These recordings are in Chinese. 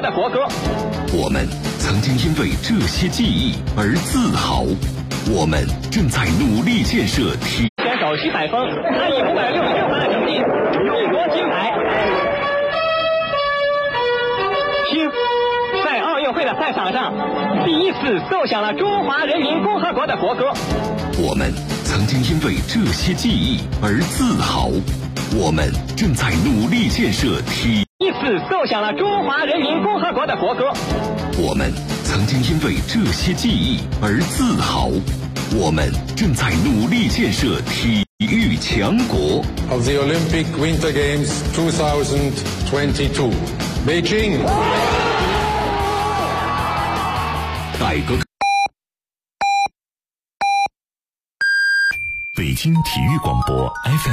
国的国歌。 我们曾经因为这些记忆而自豪，我们正在努力建设选手徐采枫，他以566分的成绩勇夺金牌。在奥运会的赛场上，第一次奏响了中华人民共和国的国歌。 我们曾经因为这些记忆而自豪，我们正在努力建设第一次奏响了中华人民共和国的国歌。 我们曾经因为这些记忆而自豪，我们正在努力建设体育强国。 Of the Olympic Winter Games 2022, Beijing. 改革。北京体育广播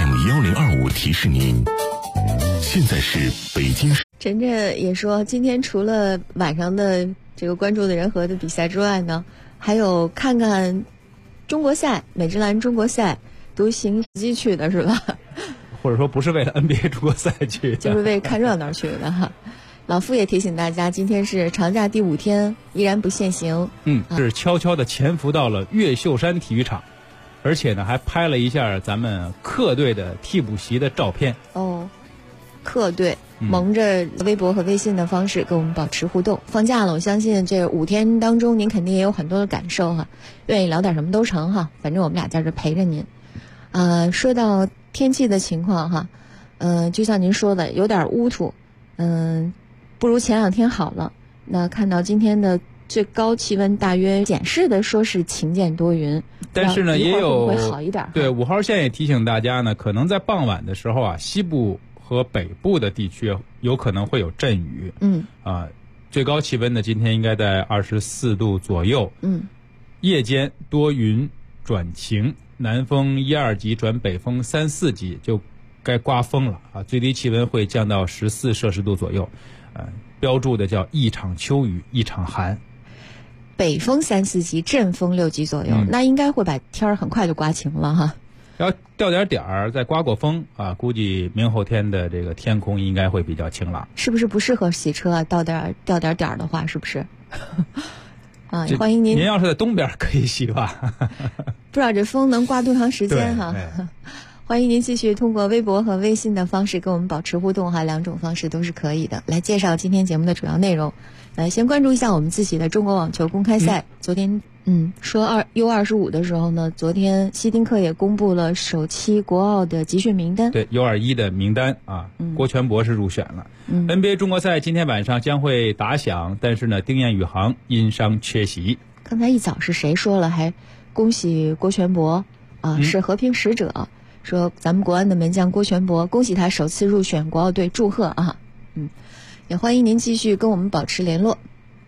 FM1025提示您，现在是北京市。 陈震也说，今天除了晚上的这个关注的人和的比赛之外呢，还有看看中国赛，美职篮中国赛，独行机去的是吧？ 或者说不是为了 NBA 中国赛去的， 就是为看热闹去的哈。老傅也提醒大家，今天是长假第5天，依然不限行。 是悄悄地潜伏到了越秀山体育场，而且呢还拍了一下咱们客队的替补席的照片。 哦，客队蒙着微博和微信的方式跟我们保持互动。放假了，我相信这5天当中您肯定也有很多的感受哈，愿意聊点什么都成哈，反正我们俩在这陪着您。说到天气的情况哈，就像您说的，有点乌土，不如前2天好了。那看到今天的最高气温大约显示的说是晴见多云， 但是呢也有会好一点。 对，5号线也提醒大家呢，可能在傍晚的时候啊，西部和北部的地区有可能会有阵雨。最高气温呢今天应该在24度左右。夜间多云转晴，南风1、2级转北风3、4级，就该刮风了啊！最低气温会降到14摄氏度左右，标注的叫一场秋雨一场寒。 北风3、4级，阵风6级左右，那应该会把天儿很快就刮晴了哈。 要掉点儿，再刮过风啊，估计明后天的这个天空应该会比较晴朗。 是不是不适合洗车啊？掉点儿的话，是不是？欢迎您。 您要是在东边可以洗吧？ 不知道这风能刮多长时间哈？欢迎您继续通过微博和微信的方式跟我们保持互动哈，2种方式都是可以的。来介绍今天节目的主要内容。先关注一下我们自己的中国网球公开赛。昨天说U25的时候呢，昨天希丁克也公布了首期国奥的集训名单。 对 U21 的名单啊，郭全博是入选了。NBA 中国赛今天晚上将会打响，但是呢，丁彦雨航因伤缺席。 刚才一早是谁说了，还恭喜郭全博啊，是和平使者。说咱们国安的门将郭全博，恭喜他首次入选国奥队，祝贺啊！也欢迎您继续跟我们保持联络。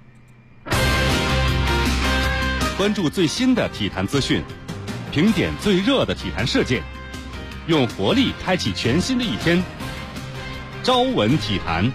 关注最新的体坛资讯，评点最热的体坛事件，用活力开启全新的一天。朝闻体坛。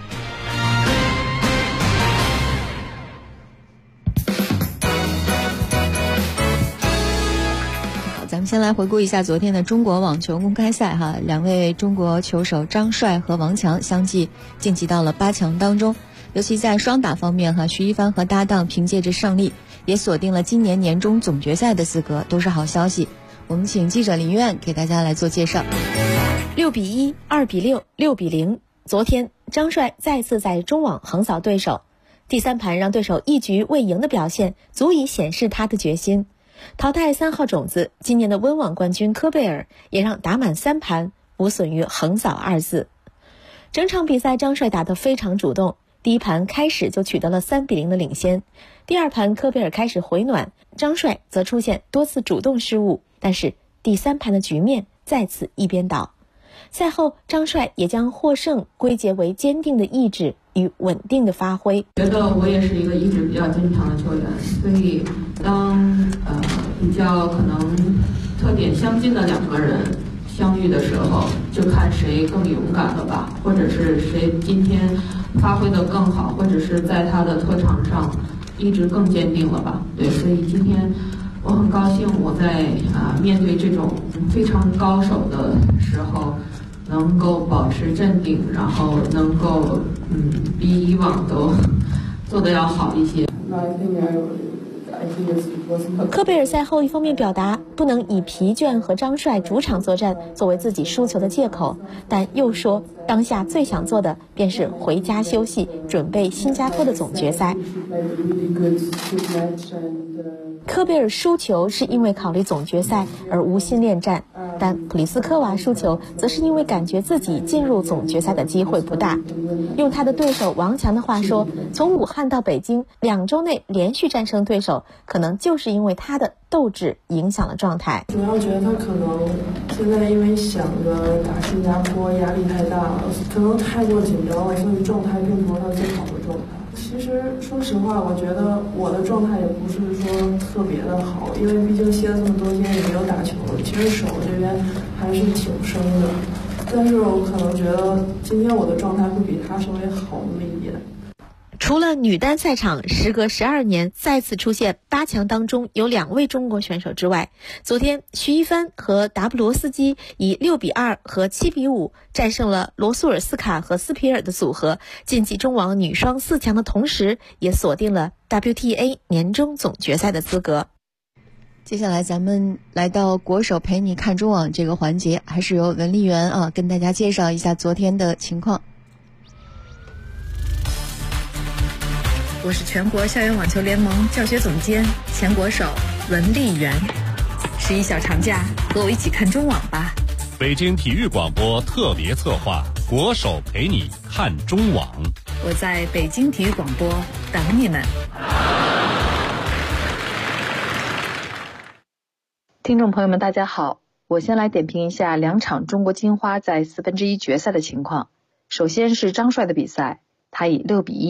咱们先来回顾一下昨天的中国网球公开赛哈，2位中国球手张帅和王强相继晋级到了8强当中。尤其在双打方面哈，徐一帆和搭档凭借着胜利也锁定了今年年终总决赛的资格，都是好消息。我们请记者林苑给大家来做介绍。 6比1、2比6、6比0。昨天张帅再次在中网横扫对手，第3盘让对手一局未赢的表现足以显示他的决心。淘汰3号种子今年的温网冠军科贝尔也让打满3盘无损于横扫2字。整场比赛张帅打得非常主动，第1盘开始就取得了3比0的领先。第2盘科贝尔开始回暖，张帅则出现多次主动失误，但是第3盘的局面再次一边倒。赛后张帅也将获胜归结为坚定的意志与稳定的发挥。 觉得我也是一个意志比较坚强的球员，所以当比较可能特点相近的2个人相遇的时候，就看谁更勇敢了吧，或者是谁今天发挥得更好，或者是在他的特长上意志更坚定了吧。对，所以今天我很高兴我在面对这种非常高手的时候能够保持镇定，然后能够比以往都做得要好一些。 科贝尔赛后一方面表达不能以疲倦和张帅主场作战作为自己输球的借口，但又说当下最想做的便是回家休息，准备新加坡的总决赛。科贝尔输球是因为考虑总决赛而无心恋战，但普利斯科娃输球则是因为感觉自己进入总决赛的机会不大。用他的对手王强的话说，从武汉到北京2周内连续战胜对手，可能就是因为他的斗志影响了状态。 主要觉得他可能现在因为想着打新加坡压力太大了，可能太过紧张了，所以状态并不是他最好的状态。其实说实话，我觉得我的状态也不是说特别的好，因为毕竟歇了这么多天也没有打球，其实手这边还是挺生的。但是我可能觉得今天我的状态会比他稍微好那么一点。 除了女单赛场时隔12年再次出现8强当中有2位中国选手之外，昨天徐一帆和达布罗斯基以6-2和7-5战胜了罗苏尔斯卡和斯皮尔的组合，晋级中网女双4强的同时，也锁定了 WTA 年终总决赛的资格。 接下来咱们来到国手陪你看中网这个环节，还是由文丽媛跟大家介绍一下昨天的情况。 我是全国校园网球联盟教学总监、前国手文丽媛。11小长假，和我一起看中网吧。 北京体育广播特别策划，国手陪你看中网。 我在北京体育广播等你们。 听众朋友们大家好，我先来点评一下2场中国金花在1/4决赛的情况。首先是张帅的比赛，他以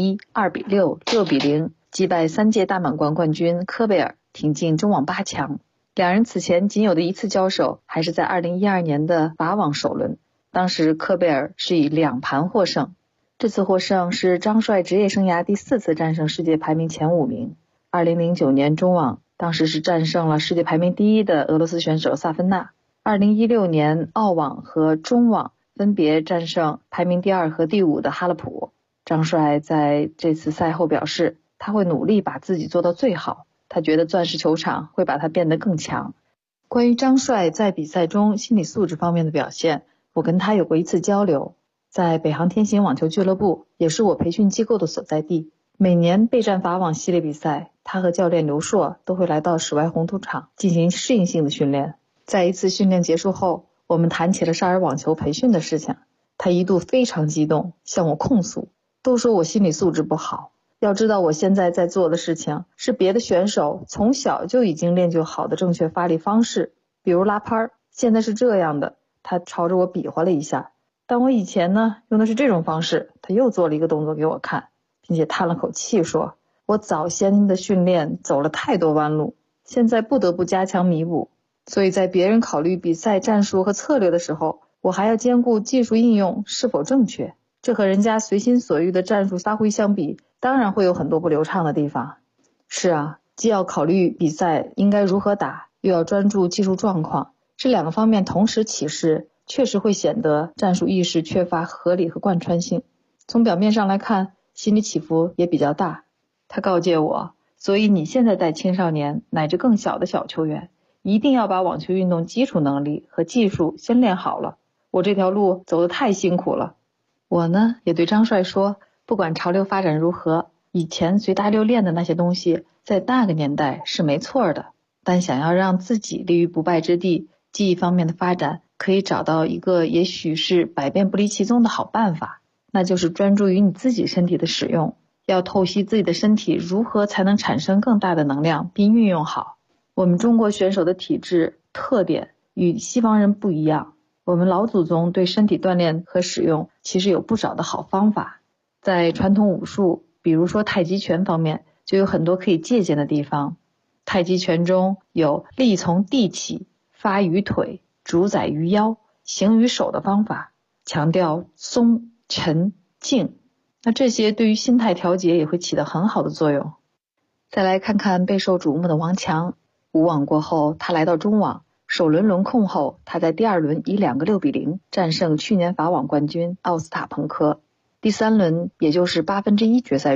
6-1、2-6、6-0击败3届大满贯冠军科贝尔，挺进中网8强。两人此前仅有的一次交手还是在2012年的法网首轮，当时科贝尔是以2盘获胜。这次获胜是张帅职业生涯第4次战胜世界排名前5名。2009年中网当时是战胜了世界排名第1的俄罗斯选手萨芬娜。2016年澳网和中网分别战胜排名第2和第5的哈勒普。张帅在这次赛后表示，他会努力把自己做到最好，他觉得钻石球场会把他变得更强。关于张帅在比赛中心理素质方面的表现，我跟他有过一次交流，在北航天行网球俱乐部，也是我培训机构的所在地。每年备战法网系列比赛，他和教练刘硕都会来到室外红土场进行适应性的训练。在一次训练结束后，我们谈起了少儿网球培训的事情，他一度非常激动，向我控诉，都说我心理素质不好。要知道我现在在做的事情是别的选手从小就已经练就好的正确发力方式，比如拉拍，现在是这样的。他朝着我比划了一下，但我以前呢用的是这种方式。他又做了一个动作给我看，并且叹了口气说，我早先的训练走了太多弯路，现在不得不加强弥补。所以在别人考虑比赛战术和策略的时候，我还要兼顾技术应用是否正确。这和人家随心所欲的战术发挥相比，当然会有很多不流畅的地方。是啊，既要考虑比赛应该如何打，又要专注技术状况，这2个方面同时起势，确实会显得战术意识缺乏合理和贯穿性。从表面上来看，心理起伏也比较大。他告诫我，所以你现在带青少年乃至更小的小球员，一定要把网球运动基础能力和技术先练好了。我这条路走得太辛苦了。我呢也对张帅说，不管潮流发展如何，以前随大溜练的那些东西在那个年代是没错的，但想要让自己立于不败之地，技艺方面的发展可以找到一个也许是百变不离其宗的好办法，那就是专注于你自己身体的使用，要透析自己的身体如何才能产生更大的能量并运用好。我们中国选手的体质特点与西方人不一样，我们老祖宗对身体锻炼和使用其实有不少的好方法。在传统武术，比如说太极拳方面，就有很多可以借鉴的地方。太极拳中有力从地起、发于腿、主宰于腰、行于手的方法，强调松、沉、静。那这些对于心态调节也会起到很好的作用。再来看看备受瞩目的王强，5网过后，他来到中网，首轮轮空后，他在第2轮以2个6-0战胜去年法网冠军奥斯塔彭科。第3轮，也就是1/8决赛中，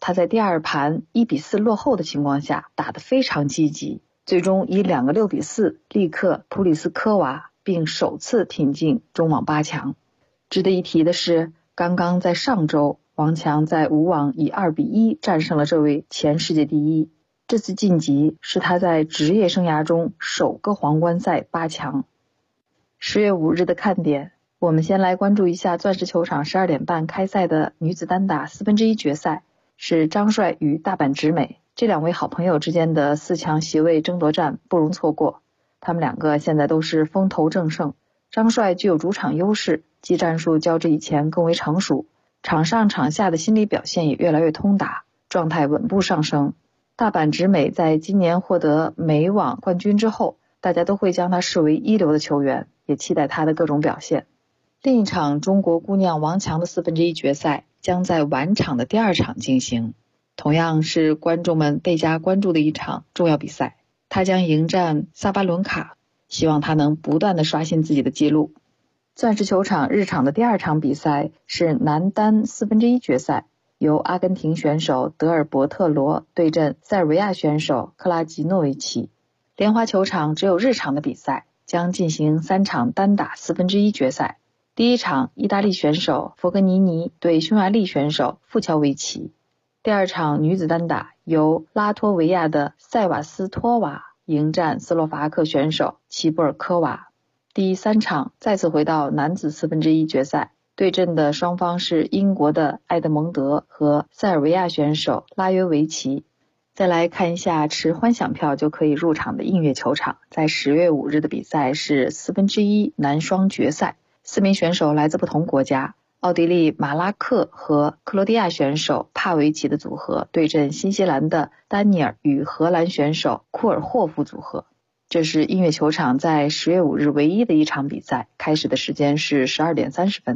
他在第二盘1-4落后的情况下打得非常积极，最终以2个6-4力克普里斯科娃，并首次挺进中网8强。值得一提的是，刚刚在上周，王强在5网以2-1战胜了这位前世界第一。这次晋级是他在职业生涯中首个皇冠赛8强。10月5日的看点，我们先来关注一下钻石球场12点半开赛的女子单打1/4决赛，是张帅与大阪直美这2位好朋友之间的4强席位争夺战，不容错过。他们2个现在都是风头正盛，张帅具有主场优势，技战术较之以前更为成熟，场上场下的心理表现也越来越通达，状态稳步上升。大阪直美在今年获得美网冠军之后，大家都会将她视为一流的球员，也期待她的各种表现。另一场中国姑娘王强的1/4决赛将在晚场的第2场进行，同样是观众们倍加关注的一场重要比赛。她将迎战萨巴伦卡，希望她能不断地刷新自己的记录。钻石球场日场的第2场比赛是男单1/4决赛，由阿根廷选手德尔伯特罗对阵塞尔维亚选手克拉吉诺维奇。莲花球场只有日场的比赛，将进行3场单打1/4决赛。第1场，意大利选手佛格尼尼对匈牙利选手富乔维奇。第2场女子单打，由拉脱维亚的塞瓦斯托娃迎战斯洛伐克选手齐布尔科娃。第3场再次回到男子1/4决赛，对阵的双方是英国的埃德蒙德和塞尔维亚选手拉约维奇。再来看一下持欢享票就可以入场的映月球场，在10月5日的比赛是1/4男双决赛，4名选手来自不同国家，奥地利马拉克和克罗地亚选手帕维奇的组合对阵新西兰的丹尼尔与荷兰选手库尔霍夫组合。这是映月球场在10月5日唯一的一场比赛，开始的时间是12点30分。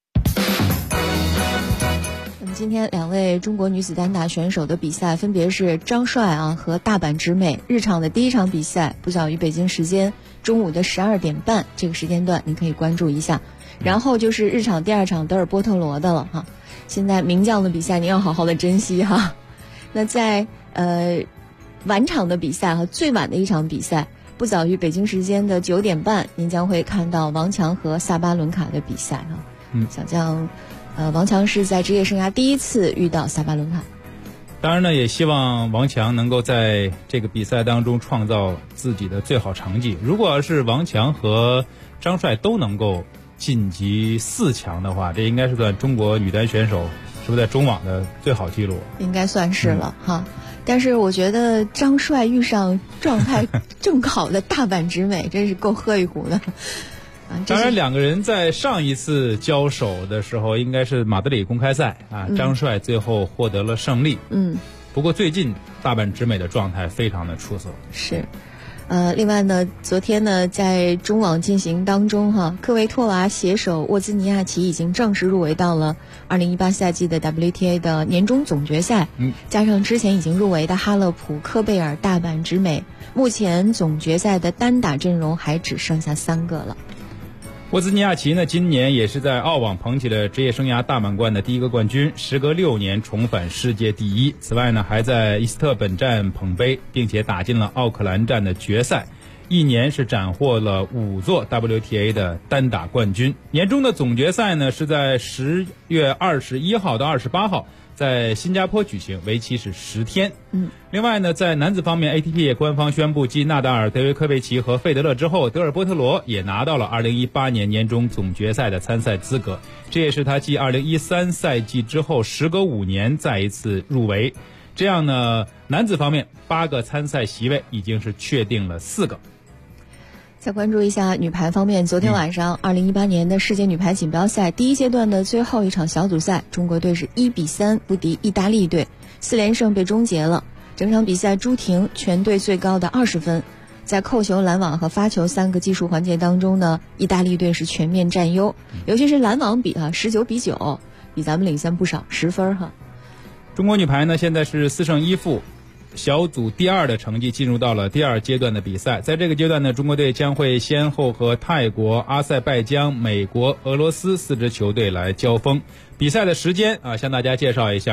那么今天2位中国女子单打选手的比赛分别是张帅和大阪直美。日场的第1场比赛不早于北京时间中午的12点半，这个时间段你可以关注一下。然后就是日场第2场德尔波特罗的了哈。现在名将的比赛你要好好的珍惜哈。那在晚场的比赛和最晚的一场比赛，不早于北京时间的9点半，您将会看到王强和萨巴伦卡的比赛哈。小将王强是在职业生涯第1次遇到萨巴伦卡。 当然呢，也希望王强能够在这个比赛当中创造自己的最好成绩。如果是王强和张帅都能够晋级4强的话，这应该是算中国女单选手是不是在中网的最好记录？ 应该算是了哈。但是我觉得张帅遇上状态正好的大阪直美，真是够喝一壶的。 当然2个人在上一次交手的时候应该是马德里公开赛张帅最后获得了胜利。不过最近大阪直美的状态非常的出色。 是。另外呢，昨天呢，在中网进行当中哈，科维托娃携手沃兹尼亚奇已经正式入围到了2018赛季的 WTA 的年终总决赛。加上之前已经入围的哈勒普、科贝尔、大阪直美，目前总决赛的单打阵容还只剩下3个了。 沃兹尼亚奇呢，今年也是在澳网捧起了职业生涯大满贯的第1个冠军，时隔6年重返世界第1。此外呢，还在伊斯特本站捧杯，并且打进了奥克兰站的决赛。一年是斩获了5座 WTA 的单打冠军。年终的总决赛呢，是在10月21号到28号在新加坡举行，为期是10天。另外呢，在男子方面 ATP 也官方宣布，继纳达尔、德约科维奇和费德勒之后，德尔波特罗也拿到了2018年年终总决赛的参赛资格，这也是他继2013赛季之后时隔5年再一次入围。这样呢，男子方面8个参赛席位已经是确定了4个。 再关注一下女排方面，昨天晚上2018年的世界女排锦标赛第1阶段的最后一场小组赛，中国队是1-3不敌意大利队，4连胜被终结了。整场比赛朱婷全队最高的20分，在扣球、拦网和发球3个技术环节当中呢，意大利队是全面占优，尤其是拦网比19-9，比咱们领先不少，10分哈。 中国女排呢，现在是4胜1负。小组第2的成绩进入到了第2阶段的比赛。在这个阶段呢，中国队将会先后和泰国、阿塞拜疆、美国、俄罗斯4支球队来交锋。比赛的时间向大家介绍一下，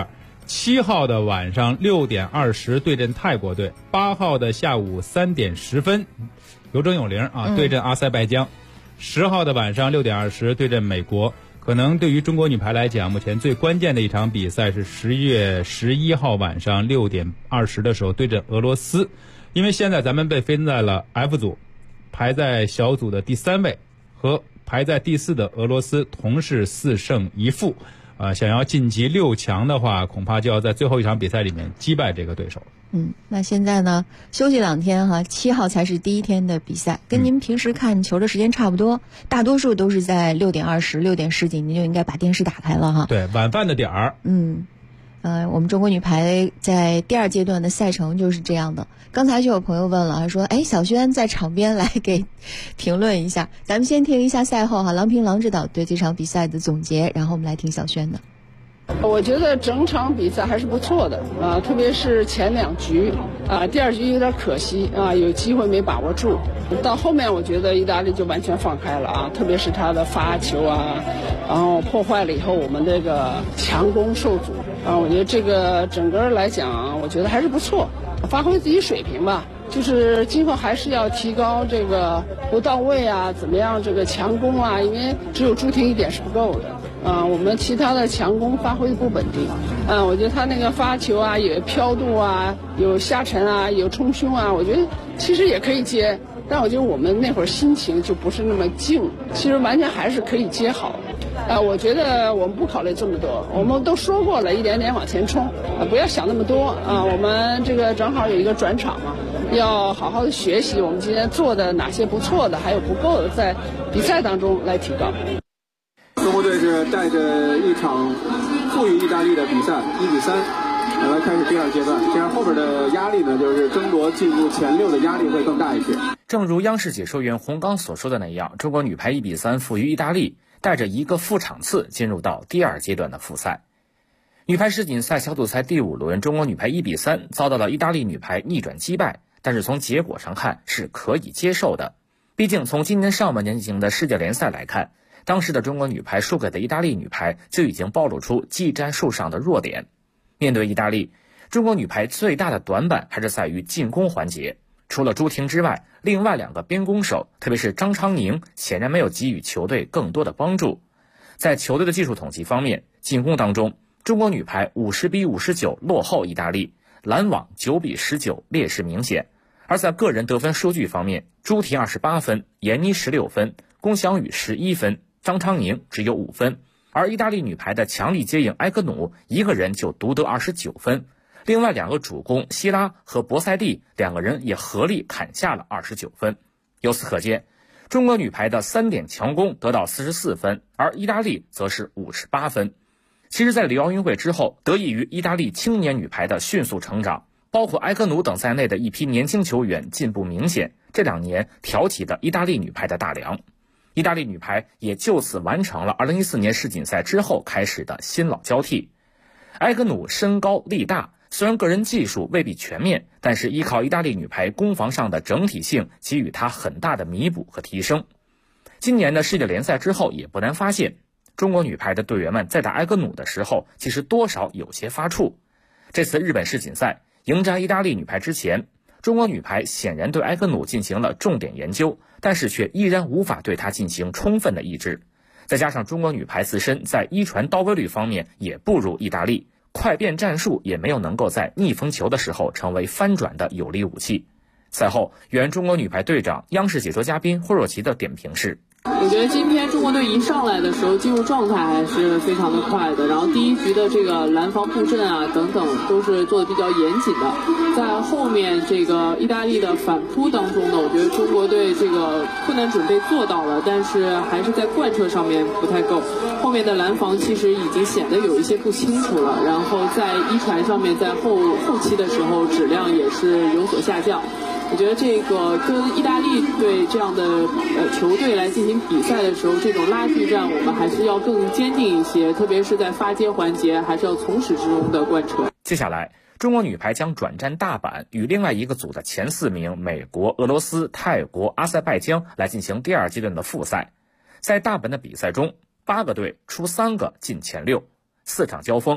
7号的晚上6点20对阵泰国队，8号的下午3点10分，有整有零啊，对阵阿塞拜疆。10号的晚上6点20对阵美国。可能对于中国女排来讲，目前最关键的一场比赛是10月11号晚上6点20的时候对阵俄罗斯，因为现在咱们被分在了 F 组，排在小组的第3位，和排在第4的俄罗斯同是4胜1负。想要晋级6强的话，恐怕就要在最后一场比赛里面击败这个对手。 那现在呢，休息2天哈，7号才是第1天的比赛，跟您平时看球的时间差不多，大多数都是在6点20、6点10几，您就应该把电视打开了哈。 对，晚饭的点儿。 我们中国女排在第2阶段的赛程就是这样的。刚才就有朋友问了，说小轩在场边来给评论一下。咱们先听一下赛后郎平郎指导对这场比赛的总结，然后我们来听小轩的。 我觉得整场比赛还是不错的特别是前2局第2局有点可惜有机会没把握住。到后面我觉得意大利就完全放开了特别是他的发球然后破坏了以后我们这个强攻受阻我觉得这个整个来讲我觉得还是不错，发挥自己水平吧。就是今后还是要提高这个不到位怎么样这个强攻因为只有朱婷一点是不够的我们其他的强攻发挥不稳定我觉得他那个发球有飘度有下沉有冲胸我觉得其实也可以接，但我觉得我们那会儿心情就不是那么静，其实完全还是可以接好我觉得我们不考虑这么多，我们都说过了，一点点往前冲不要想那么多我们这个正好有一个转场嘛，要好好的学习我们今天做的哪些不错的，还有不够的，在比赛当中来提高。 中国队是带着一场负于意大利的比赛1比3来开始第2阶段，这样后边的压力呢，就是争夺进入前6的压力会更大一些。 正如央视解说员洪刚所说的那样，中国女排1比3负于意大利，带着一个负场次进入到第2阶段的复赛。女排世锦赛小组赛第5轮，中国女排1比3遭到了意大利女排逆转击败，但是从结果上看是可以接受的。毕竟从今年上半年进行的世界联赛来看，当时的中国女排输给的意大利女排就已经暴露出技战术上的弱点。面对意大利，中国女排最大的短板还是在于进攻环节，除了朱婷之外，另外2个边攻手，特别是张昌宁，显然没有给予球队更多的帮助。在球队的技术统计方面，进攻当中，中国女排50比59落后意大利，拦网9比19劣势明显。而在个人得分数据方面，朱婷28分，闫妮16分，龚翔宇11分，张昌宁只有5分。而意大利女排的强力接应埃格努一个人就独得29分，另外2个主攻希拉和博塞蒂2个人也合力砍下了29分。由此可见，中国女排的3点强攻得到44分，而意大利则是58分。其实在里奥运会之后，得益于意大利青年女排的迅速成长，包括埃格努等在内的一批年轻球员进步明显，这2年挑起了意大利女排的大梁。意大利女排也就此完成了2014年世锦赛之后开始的新老交替。埃格努身高力大，虽然个人技术未必全面，但是依靠意大利女排攻防上的整体性给予他很大的弥补和提升。今年的世界联赛之后，也不难发现，中国女排的队员们在打埃格努的时候，其实多少有些发怵。这次日本世锦赛迎战意大利女排之前，中国女排显然对埃格努进行了重点研究，但是却依然无法对她进行充分的抑制。再加上中国女排自身在一传到位率方面也不如意大利，快变战术也没有能够在逆风球的时候成为翻转的有力武器。赛后，原中国女排队长、央视解说嘉宾霍若琪的点评是： 我觉得今天中国队一上来的时候进入状态还是非常的快的，然后第1局的这个拦防布阵等等都是做的比较严谨的。在后面这个意大利的反扑当中呢，我觉得中国队这个困难准备做到了，但是还是在贯彻上面不太够。后面的拦防其实已经显得有一些不清楚了，然后在一传上面在后期的时候质量也是有所下降。我觉得这个跟意大利队这样的球队来进行比赛的时候，这种拉锯战我们还是要更坚定一些，特别是在发接环节还是要从始至终的贯彻。 接下来中国女排将转战大阪，与另外一个组的前4名美国、俄罗斯、泰国、阿塞拜疆来进行第2阶段的复赛。在大阪的比赛中，8个队出3个进前6，4场交锋，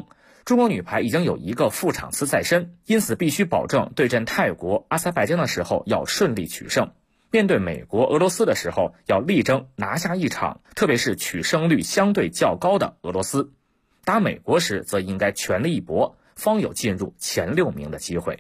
中国女排已经有一个副场次在身，因此必须保证对阵泰国、阿塞拜疆的时候要顺利取胜，面对美国、俄罗斯的时候要力争拿下一场，特别是取胜率相对较高的俄罗斯。打美国时则应该全力一搏，方有进入前6名的机会。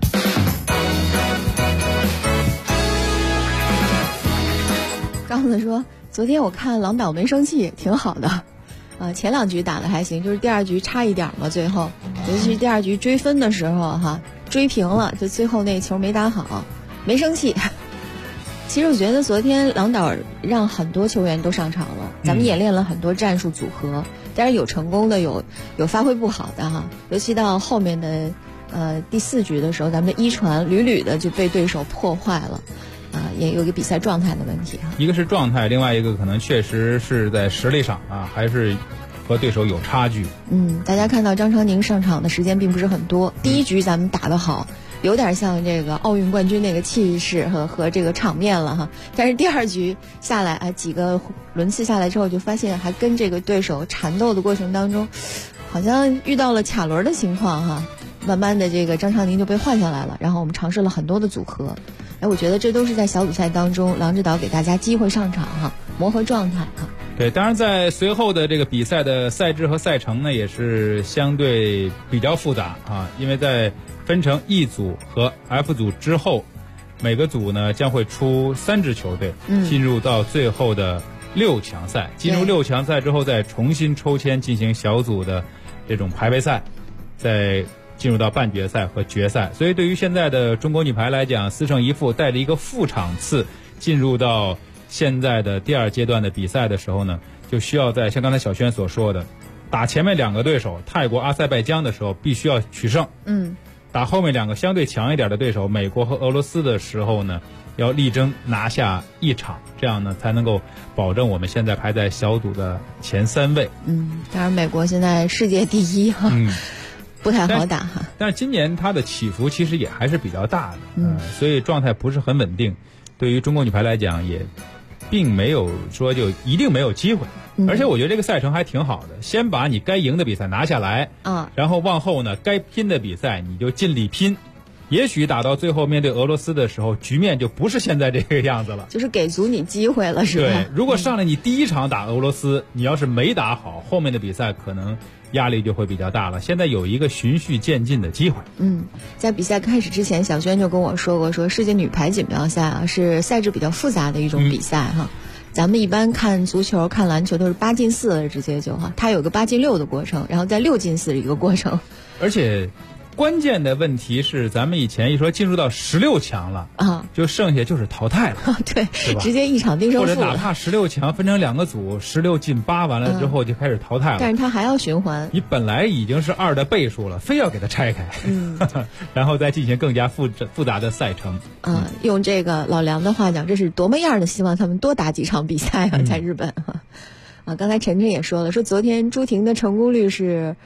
刚子说，昨天我看郎导没生气，挺好的。前2局打得还行，就是第2局差一点嘛，最后，尤其是第2局追分的时候哈，追平了，就最后那球没打好，没生气。其实我觉得昨天郎导让很多球员都上场了，咱们演练了很多战术组合，当然有成功的，有发挥不好的哈，尤其到后面的第4局的时候，咱们的一传屡屡的就被对手破坏了。也有一个比赛状态的问题哈， 一个是状态，另外一个可能确实是在实力上还是和对手有差距。 大家看到张常宁上场的时间并不是很多，第1局咱们打得好，有点像这个奥运冠军那个气势和这个场面了哈。但是第2局下来几个轮次下来之后，就发现还跟这个对手缠斗的过程当中，好像遇到了卡轮的情况哈。慢慢的这个张常宁就被换下来了，然后我们尝试了很多的组合。我觉得这都是在小组赛当中郎指导给大家机会上场哈，磨合状态哈。 对，当然在随后的这个比赛的赛制和赛程呢，也是相对比较复杂因为在分成 E 组和 F 组之后，每个组呢将会出3支球队进入到最后的6强赛，进入6强赛之后再重新抽签进行小组的这种排位赛，再进入到半决赛和决赛。所以对于现在的中国女排来讲，4胜1负带着一个副场次进入到现在的第2阶段的比赛的时候呢，就需要在像刚才小轩所说的，打前面2个对手泰国、阿塞拜疆的时候必须要取胜，打后面2个相对强一点的对手美国和俄罗斯的时候呢，要力争拿下1场，这样呢才能够保证我们现在排在小组的前3位。 当然美国现在世界第1哈，不太好打哈。 但是今年它的起伏其实也还是比较大的，所以状态不是很稳定。对于中国女排来讲，也并没有说就一定没有机会。而且我觉得这个赛程还挺好的，先把你该赢的比赛拿下来，然后往后呢该拼的比赛你就尽力拼。也许打到最后面对俄罗斯的时候，局面就不是现在这个样子了， 就是给足你机会了，是吧？ 对，如果上来你第1场打俄罗斯，你要是没打好，后面的比赛可能压力就会比较大了。现在有一个循序渐进的机会。 在比赛开始之前，小轩就跟我说过，说世界女排锦标赛是赛制比较复杂的一种比赛哈。咱们一般看足球、看篮球都是8进4了，直接就它有个8进6的过程，然后再6进4的一个过程。 而且关键的问题是，咱们以前一说进入到16强了就剩下就是淘汰了， 对，直接一场定胜负了。 或者哪怕16强分成2个组，16进8完了之后就开始淘汰了。 但是它还要循环， 你本来已经是2的倍数了，非要给它拆开，然后再进行更加复杂的赛程。 用这个老梁的话讲，这是多么样的希望他们多打几场比赛在日本刚才晨晨也说了，说昨天朱婷的成功率是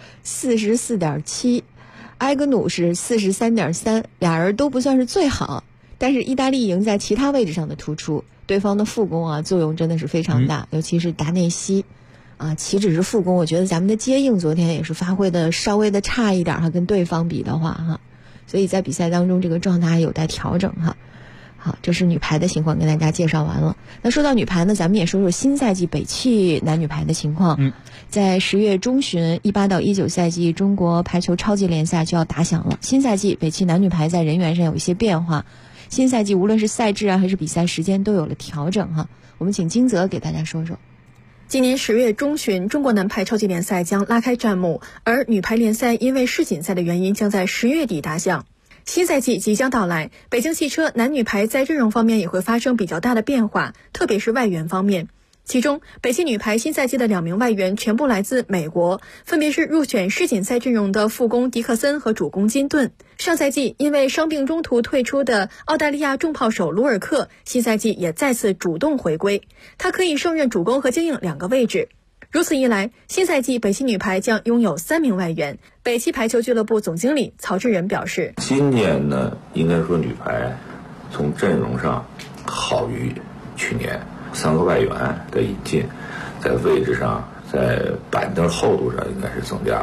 44.7%。埃格努是43.3%，俩人都不算是最好，但是意大利赢在其他位置上的突出，对方的副攻作用真的是非常大，尤其是达内西岂止是副攻，我觉得咱们的接应昨天也是发挥的稍微的差一点跟对方比的话所以在比赛当中这个状态还有待调整好，这是女排的情况跟大家介绍完了。那说到女排呢，咱们也说说新赛季北汽男女排的情况。在10月中旬，18到19赛季中国排球超级联赛就要打响了。新赛季北汽男女排在人员上有一些变化，新赛季无论是赛制还是比赛时间都有了调整我们请金泽给大家说说。 今年10月中旬，中国男排超级联赛将拉开战幕，而女排联赛因为世锦赛的原因，将在10月底打响。新赛季即将到来，北京汽车男女排在阵容方面也会发生比较大的变化，特别是外援方面。其中，北汽女排新赛季的2名外援全部来自美国，分别是入选世锦赛阵容的副攻迪克森和主攻金顿。上赛季因为伤病中途退出的澳大利亚重炮手卢尔克，新赛季也再次主动回归，他可以胜任主攻和接应2个位置。如此一来，新赛季北汽女排将拥有3名外援。北汽排球俱乐部总经理曹志仁表示， 今年呢，应该说女排从阵容上好于去年，3个外援的引进，在位置上，在板凳厚度上应该是增加了。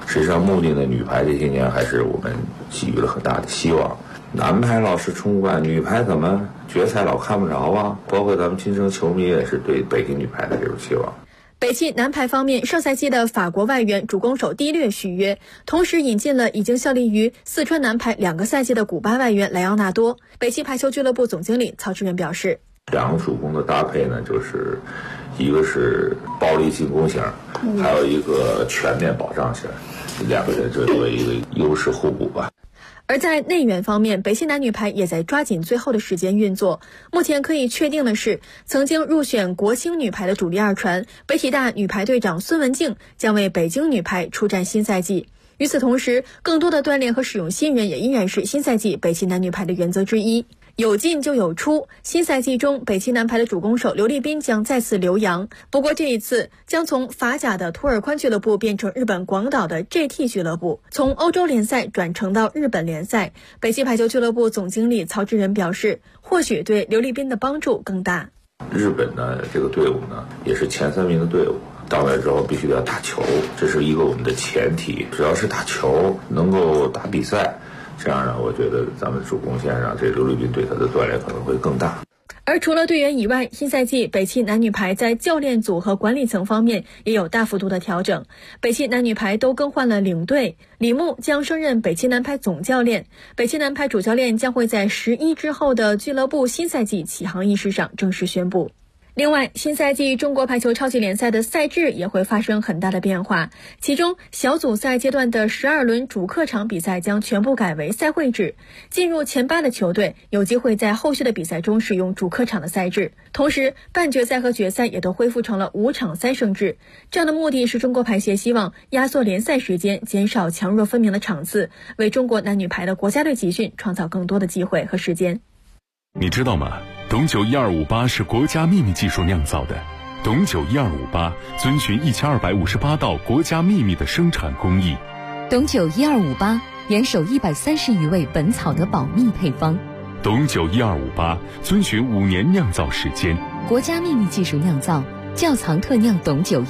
实际上目的呢，女排这些年还是我们给予了很大的希望。男排老是冲冠，女排怎么决赛老看不着啊？包括咱们金声球迷也是对北京女排的这种期望。 北汽男排方面，上赛季的法国外援主攻手迪略续约，同时引进了已经效力于四川男排2个赛季的古巴外援莱昂纳多。北汽排球俱乐部总经理曹志远表示， 两个主攻的搭配呢，就是一个是暴力进攻型，还有一个全面保障型，两个人就作为一个优势互补吧。 而在内援方面，北汽男女排也在抓紧最后的时间运作。目前可以确定的是，曾经入选国青女排的主力二传北体大女排队长孙文静将为北京女排出战新赛季。与此同时，更多的锻炼和使用新人也依然是新赛季北汽男女排的原则之一。有进就有出，新赛季中北汽男排的主攻手刘立斌将再次留洋，不过这一次将从法甲的图尔宽俱乐部变成日本广岛的 GT 俱乐部，从欧洲联赛转承到日本联赛。北汽排球俱乐部总经理曹志仁表示，或许对刘立斌的帮助更大。 日本呢，这个队伍呢也是前3名的队伍，到来之后必须得要打球，这是一个我们的前提。只要是打球，能够打比赛，这样呢，我觉得咱们主攻线上这刘立斌对他的锻炼可能会更大。 而除了队员以外，新赛季北汽男女排在教练组和管理层方面也有大幅度的调整。北汽男女排都更换了领队，李牧将升任北汽男排总教练，北汽男排主教练将会在11之后的俱乐部新赛季启航仪式上正式宣布。另外，新赛季中国排球超级联赛的赛制也会发生很大的变化，其中小组赛阶段的12轮主客场比赛将全部改为赛会制，进入前8的球队有机会在后续的比赛中使用主客场的赛制，同时半决赛和决赛也都恢复成了5场3胜制。这样的目的是中国排协希望压缩联赛时间，减少强弱分明的场次，为中国男女排的国家队集训创造更多的机会和时间。 你知道吗？董酒1258是国家秘密技术酿造的，董酒1258遵循1258道国家秘密的生产工艺。 董酒1258严守130余位本草的保密配方。 董酒1258遵循5年酿造时间， 国家秘密技术酿造，窖藏特酿董酒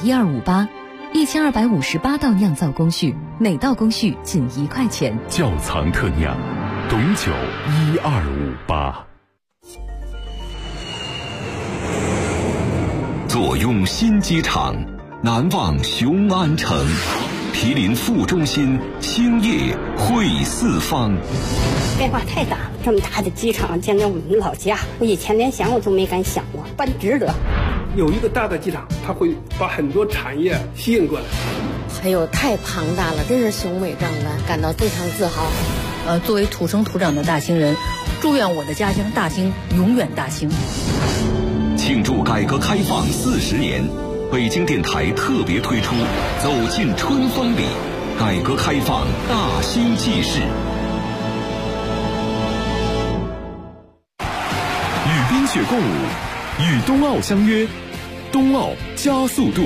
1258，1258道酿造工序，每道工序仅1块钱。 窖藏特酿，董酒1258。 坐拥新机场，难忘雄安城。毗邻副中心，兴业汇四方。 变化太大，这么大的机场，简直我们老家，我以前连想我都没敢想过，办值得。 有一个大的机场，它会把很多产业吸引过来。 还有太庞大了，真是雄伟壮观，感到非常自豪。 作为土生土长的大兴人，祝愿我的家乡大兴永远大兴。 庆祝改革开放40年，北京电台特别推出《走进春风里》，改革开放大兴纪事。 与冰雪共舞，与冬奥相约，冬奥加速度。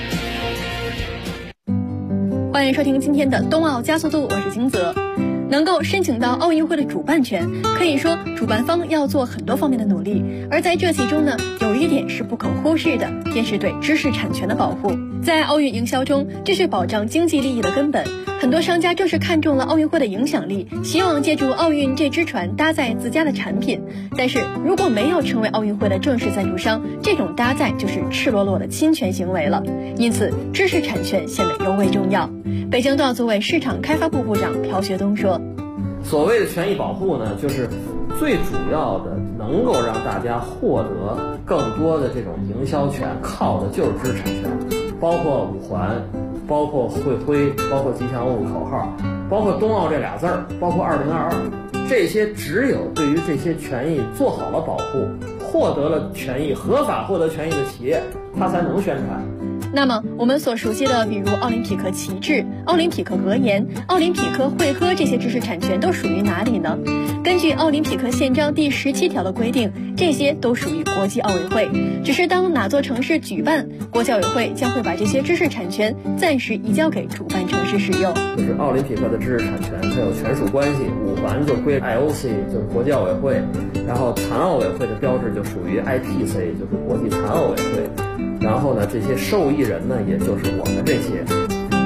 欢迎收听今天的冬奥加速度，我是金泽。能够申请到奥运会的主办权，可以说主办方要做很多方面的努力，而在这其中呢，有一点是不可忽视的，便是对知识产权的保护。在奥运营销中，这是保障经济利益的根本。很多商家正是看中了奥运会的影响力，希望借助奥运这只船搭载自家的产品。但是如果没有成为奥运会的正式赞助商，这种搭载就是赤裸裸的侵权行为了。因此，知识产权显得尤为重要。北京冬奥组委市场开发部部长朴学东说：“ 所谓的权益保护呢，就是最主要的能够让大家获得更多的这种营销权，靠的就是知识产权，包括五环，包括会徽，包括吉祥物口号，包括冬奥这俩字儿，包括2022，这些只有对于这些权益做好了保护，获得了权益，合法获得权益的企业，它才能宣传。” 那么我们所熟悉的比如奥林匹克旗帜、奥林匹克格言、奥林匹克会喝这些知识产权都属于哪里呢？根据奥林匹克宪章第17条的规定，这些都属于国际奥委会，只是当哪座城市举办，国际奥委会将会把这些知识产权暂时移交给主办城市使用。 就是奥林匹克的知识产权它有权属关系，五环就归 IOC， 就是国际奥委会，然后残奥委会的标志就属于 IPC， 就是国际残奥委会。然后呢，这些受益人呢，也就是我们这些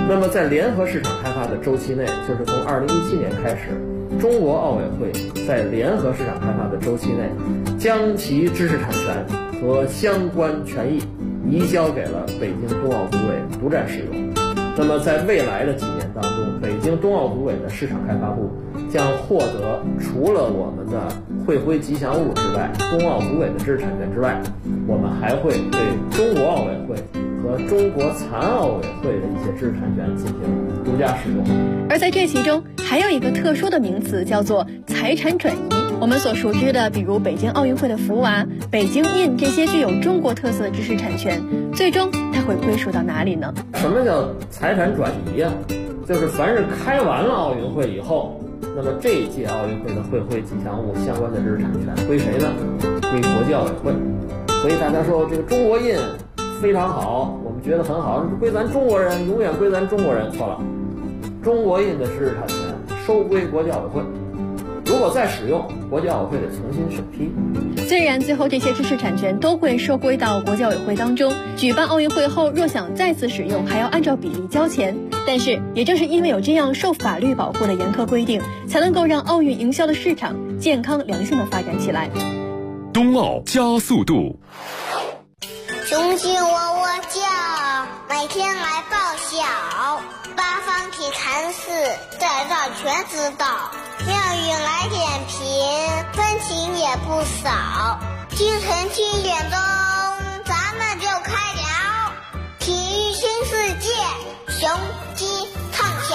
那么在联合市场开发的周期内，就是从2017年开始，中国奥委会在联合市场开发的周期内，将其知识产权和相关权益移交给了北京冬奥组委独占使用。那么在未来的几年当中，北京冬奥组委的市场开发部将获得除了我们的会徽吉祥物之外，冬奥组委的知识产权之外，我们还会对中国奥委会和中国残奥委会的一些知识产权进行独家使用。 而在这其中还有一个特殊的名词，叫做财产转移。我们所熟知的比如北京奥运会的福娃、北京印这些具有中国特色的知识产权，最终它会归属到哪里呢？ 什么叫财产转移呀？就是凡是开完了奥运会以后，那么这一届奥运会的会徽吉祥物相关的知识产权归谁呢？归国际奥委会。所以大家说这个中国印非常好，我们觉得很好，归咱中国人，永远归咱中国人。错了，中国印的知识产权收归国际奥委会，如果再使用，国际奥委会得重新审批。 虽然最后这些知识产权都会收归到国际奥委会当中，举办奥运会后若想再次使用，还要按照比例交钱。但是也正是因为有这样受法律保护的严苛规定，才能够让奥运营销的市场健康良性的发展起来。 冬奥加速度， 雄鸡喔喔叫，每天来报晓，八方体坛事，在这全知道。妙语来点评，分情也不少。清晨7点钟，咱们就开聊体育新世界，雄鸡唱晓。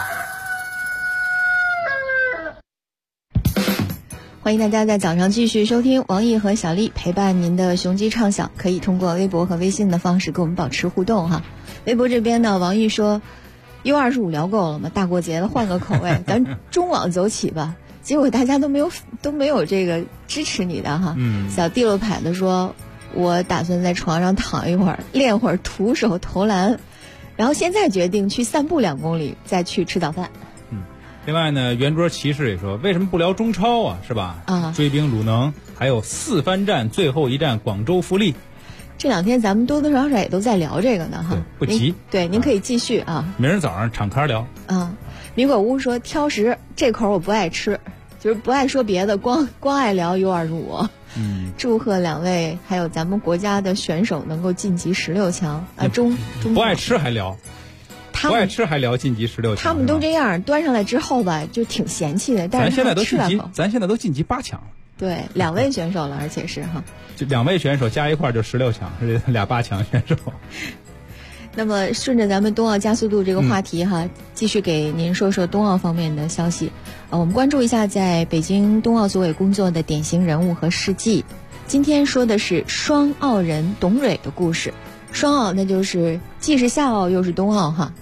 欢迎大家在早上继续收听王毅和小丽陪伴您的雄鸡畅想，可以通过微博和微信的方式跟我们保持互动哈。微博这边呢，王毅说U25聊够了吗？大过节的换个口味，咱中网走起吧。结果大家都没有这个支持你的哈。小地漏牌的说，我打算在床上躺一会儿，练会儿徒手投篮，然后现在决定去散步2公里，再去吃早饭。 另外呢，圆桌骑士也说，为什么不聊中超啊？是吧？追兵鲁能，还有4番战最后一战广州富力。 这2天咱们多多少少也都在聊这个呢哈。 不急。 对，您可以继续啊。 明儿早上敞开聊。 米果屋说挑食这口我不爱吃，就是不爱说别的，光爱聊 U25。祝贺2位还有咱们国家的选手能够晋级16强啊！中不爱吃还聊。不爱吃还聊晋级16强， 他们都这样，端上来之后吧，就挺嫌弃的。但是咱现在都晋级8强了。 对，2位选手了，而且是哈， 就2位选手加一块就16强，是俩8强选手。 那么顺着咱们冬奥加速度这个话题哈，继续给您说说冬奥方面的消息。我们关注一下在北京冬奥组委工作的典型人物和事迹。今天说的是双奥人董蕊的故事。双奥那就是既是夏奥又是冬奥哈。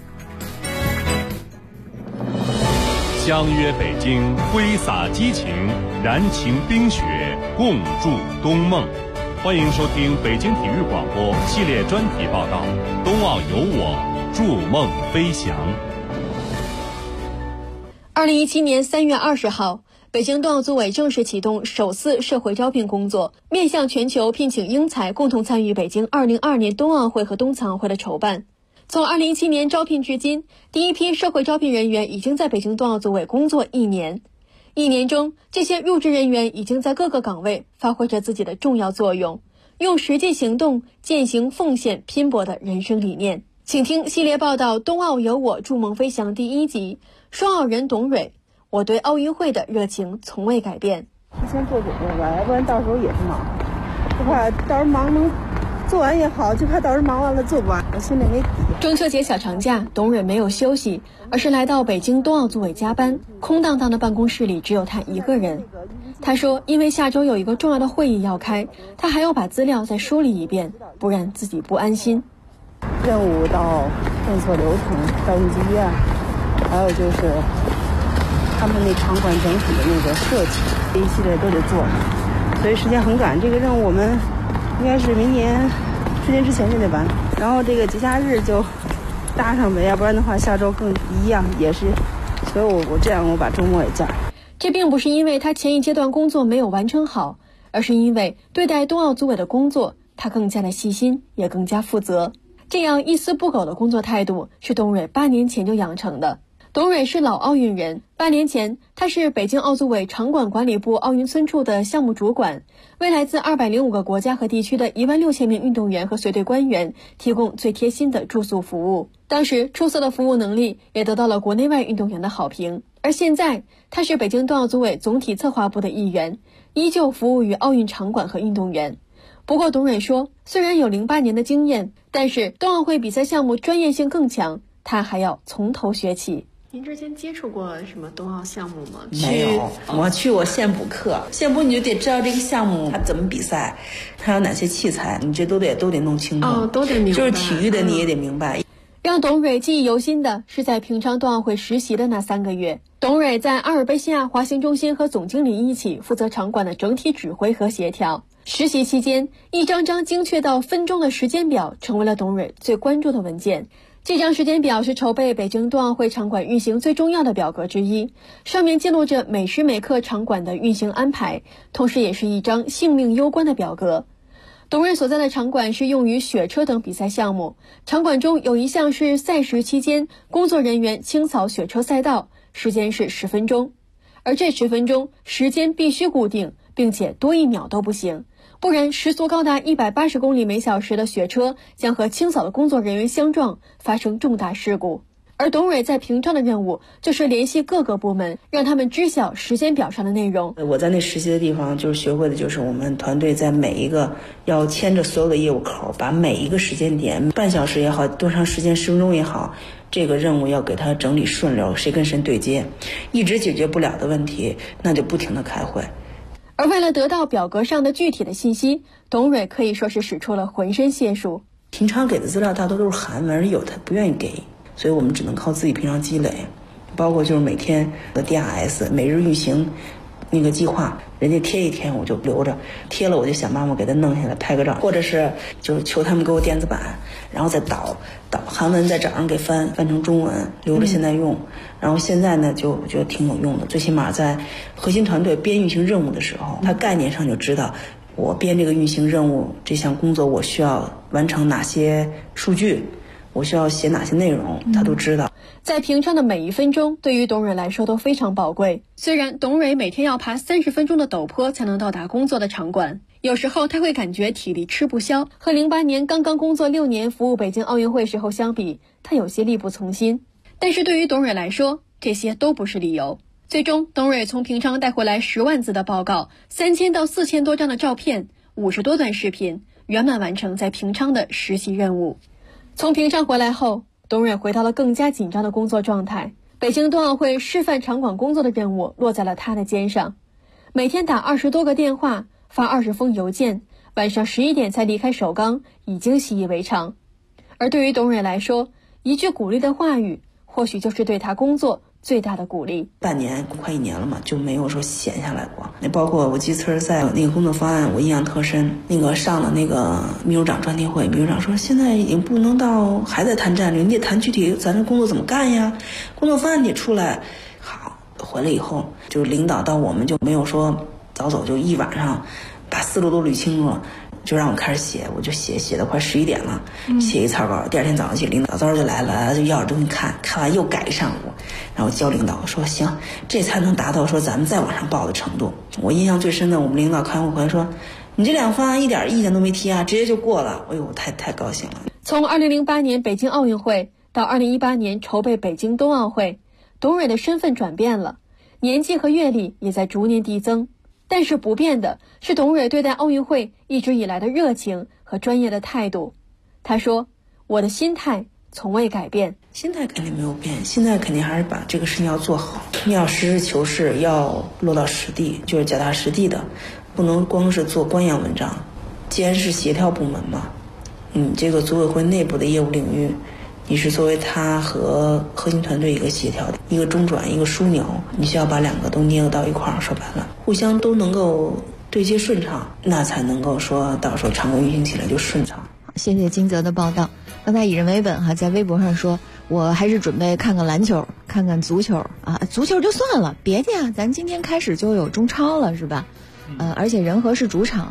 相约北京，挥洒激情，燃情冰雪，共筑冬梦。欢迎收听北京体育广播系列专题报道《冬奥有我，筑梦飞翔》。 2017年3月20号，北京冬奥组委正式启动首次社会招聘工作，面向全球聘请英才共同参与北京2022年冬奥会和冬残奥会的筹办。从2017年招聘至今，第一批社会招聘人员已经在北京冬奥组委工作1年。1年中，这些入职人员已经在各个岗位发挥着自己的重要作用，用实际行动践行奉献拼搏的人生理念。请听系列报道《冬奥有我，筑梦飞翔》第1集，双奥人董蕊，我对奥运会的热情从未改变。 提前做准备吧，要不然到时候也是忙，就怕到时候忙能做完也好，就怕到时候忙完了做不完，我心里没底。 中秋节小长假，董蕊没有休息，而是来到北京冬奥组委加班。空荡荡的办公室里只有他一个人。他说，因为下周有一个重要的会议要开，他还要把资料再梳理一遍，不然自己不安心。 任务到检测流程到应急医院，还有就是他们那场馆整体的那个设计，这一系列都得做，所以时间很赶。这个任务我们应该是明年春节之前就得完，然后这个节假日就搭上呗，要不然的话下周更一样也是，所以我这样我把周末也加。 这并不是因为他前一阶段工作没有完成好，而是因为对待冬奥组委的工作，他更加的细心，也更加负责。 这样一丝不苟的工作态度是董蕊8年前就养成的。董蕊是老奥运人，8年前他是北京奥组委场馆管理部奥运村处的项目主管，为来自205个国家和地区的16000名运动员和随队官员提供最贴心的住宿服务。当时出色的服务能力也得到了国内外运动员的好评。而现在他是北京冬奥组委总体策划部的一员，依旧服务于奥运场馆和运动员。不过董蕊说，虽然有08年的经验，但是冬奥会比赛项目专业性更强，他还要从头学起。您之前接触过什么冬奥项目吗？ 没有，我去过现补课，现补你就得知道这个项目它怎么比赛，它有哪些器材，你这都得弄清楚。 都得明白。 就是体育的你也得明白。 让董蕊记忆犹新的是在平昌冬奥会实习的那3个月，董蕊在阿尔卑西亚滑行中心和总经理一起负责场馆的整体指挥和协调。实习期间，一张张精确到分钟的时间表成为了董蕊最关注的文件。这张时间表是筹备北京冬奥会场馆运行最重要的表格之一，上面记录着每时每刻场馆的运行安排，同时也是一张性命攸关的表格。董蕊所在的场馆是用于雪车等比赛项目，场馆中有一项是赛时期间工作人员清扫雪车赛道，时间是10分钟，而这10分钟时间必须固定，并且多1秒都不行，不然时速高达180公里每小时的雪车将和清扫的工作人员相撞，发生重大事故。而董蕊在平昌的任务就是联系各个部门，让他们知晓时间表上的内容。 我在那实习的地方就是学会的就是我们团队在每一个要牵着所有的业务口，把每一个时间点，半小时也好，多长时间10分钟也好，这个任务要给它整理顺溜，谁跟谁对接，一直解决不了的问题，那就不停地开会。 而为了得到表格上的具体的信息，董蕊可以说是使出了浑身解数。 平常给的资料大多都是韩文，有他不愿意给，所以我们只能靠自己平常积累，包括就是每天的 DRS 每日运行那个计划，人家贴一天我就留着，贴了我就想办法给他弄下来拍个照，或者是就是求他们给我电子版，然后再导韩文，在早上给翻成中文，留着现在用。然后现在呢，就我觉得挺有用的，最起码在核心团队编运行任务的时候，他概念上就知道我编这个运行任务这项工作我需要完成哪些数据，我需要写哪些内容，他都知道。 在平昌的每一分钟对于董蕊来说都非常宝贵。虽然董蕊每天要爬30分钟的陡坡才能到达工作的场馆，有时候他会感觉体力吃不消，和08年刚刚工作6年服务北京奥运会时候相比，他有些力不从心。但是对于董蕊来说，这些都不是理由。最终董蕊从平昌带回来10万字的报告，3000到4000多张的照片，50多段视频，圆满完成在平昌的实习任务。从平昌回来后，董蕊回到了更加紧张的工作状态。北京冬奥会示范场馆工作的任务落在了他的肩上，每天打20多个电话，发20封邮件，晚上11点才离开首钢，已经习以为常。而对于董蕊来说，一句鼓励的话语或许就是对他工作最大的鼓励。 半年快1年了嘛，就没有说闲下来过。那包括我记词在那个工作方案，我印象特深。那个上了那个秘书长专题会，秘书长说现在已经不能到还在谈战略，你得谈具体咱这工作怎么干呀，工作方案得出来。好，回来以后就是领导到我们就没有说早走，就一晚上把思路都捋清楚了，就让我开始写，我就写到快11点了，写一草稿。第2天早上起，领导早就来了，就要着东西看完又改一上午，然后教领导说行，这才能达到说咱们再往上报的程度。我印象最深的，我们领导开完会说，你这2方案一点意见都没提啊，直接就过了。哎呦，太高兴了。 从2008年北京奥运会到2018年筹备北京冬奥会，董蕊的身份转变了，年纪和阅历也在逐年递增。但是不变的是董蕊对待奥运会一直以来的热情和专业的态度。他说，我的心态从未改变。 心态肯定没有变，现在肯定还是把这个事情要做好，要实事求是，要落到实地，就是脚踏实地的，不能光是做官样文章。既然是协调部门嘛，这个组委会内部的业务领域，你是作为他和核心团队一个协调的一个中转一个枢纽，你需要把2个都捏到一块儿，说白了互相都能够对接顺畅，那才能够说到时候场馆运行起来就顺畅。 谢谢金泽的报道。刚才以人为本在微博上说，我还是准备看看篮球，看看足球啊，足球就算了，别的呀，咱今天开始就有中超了，是吧？而且仁和是主场，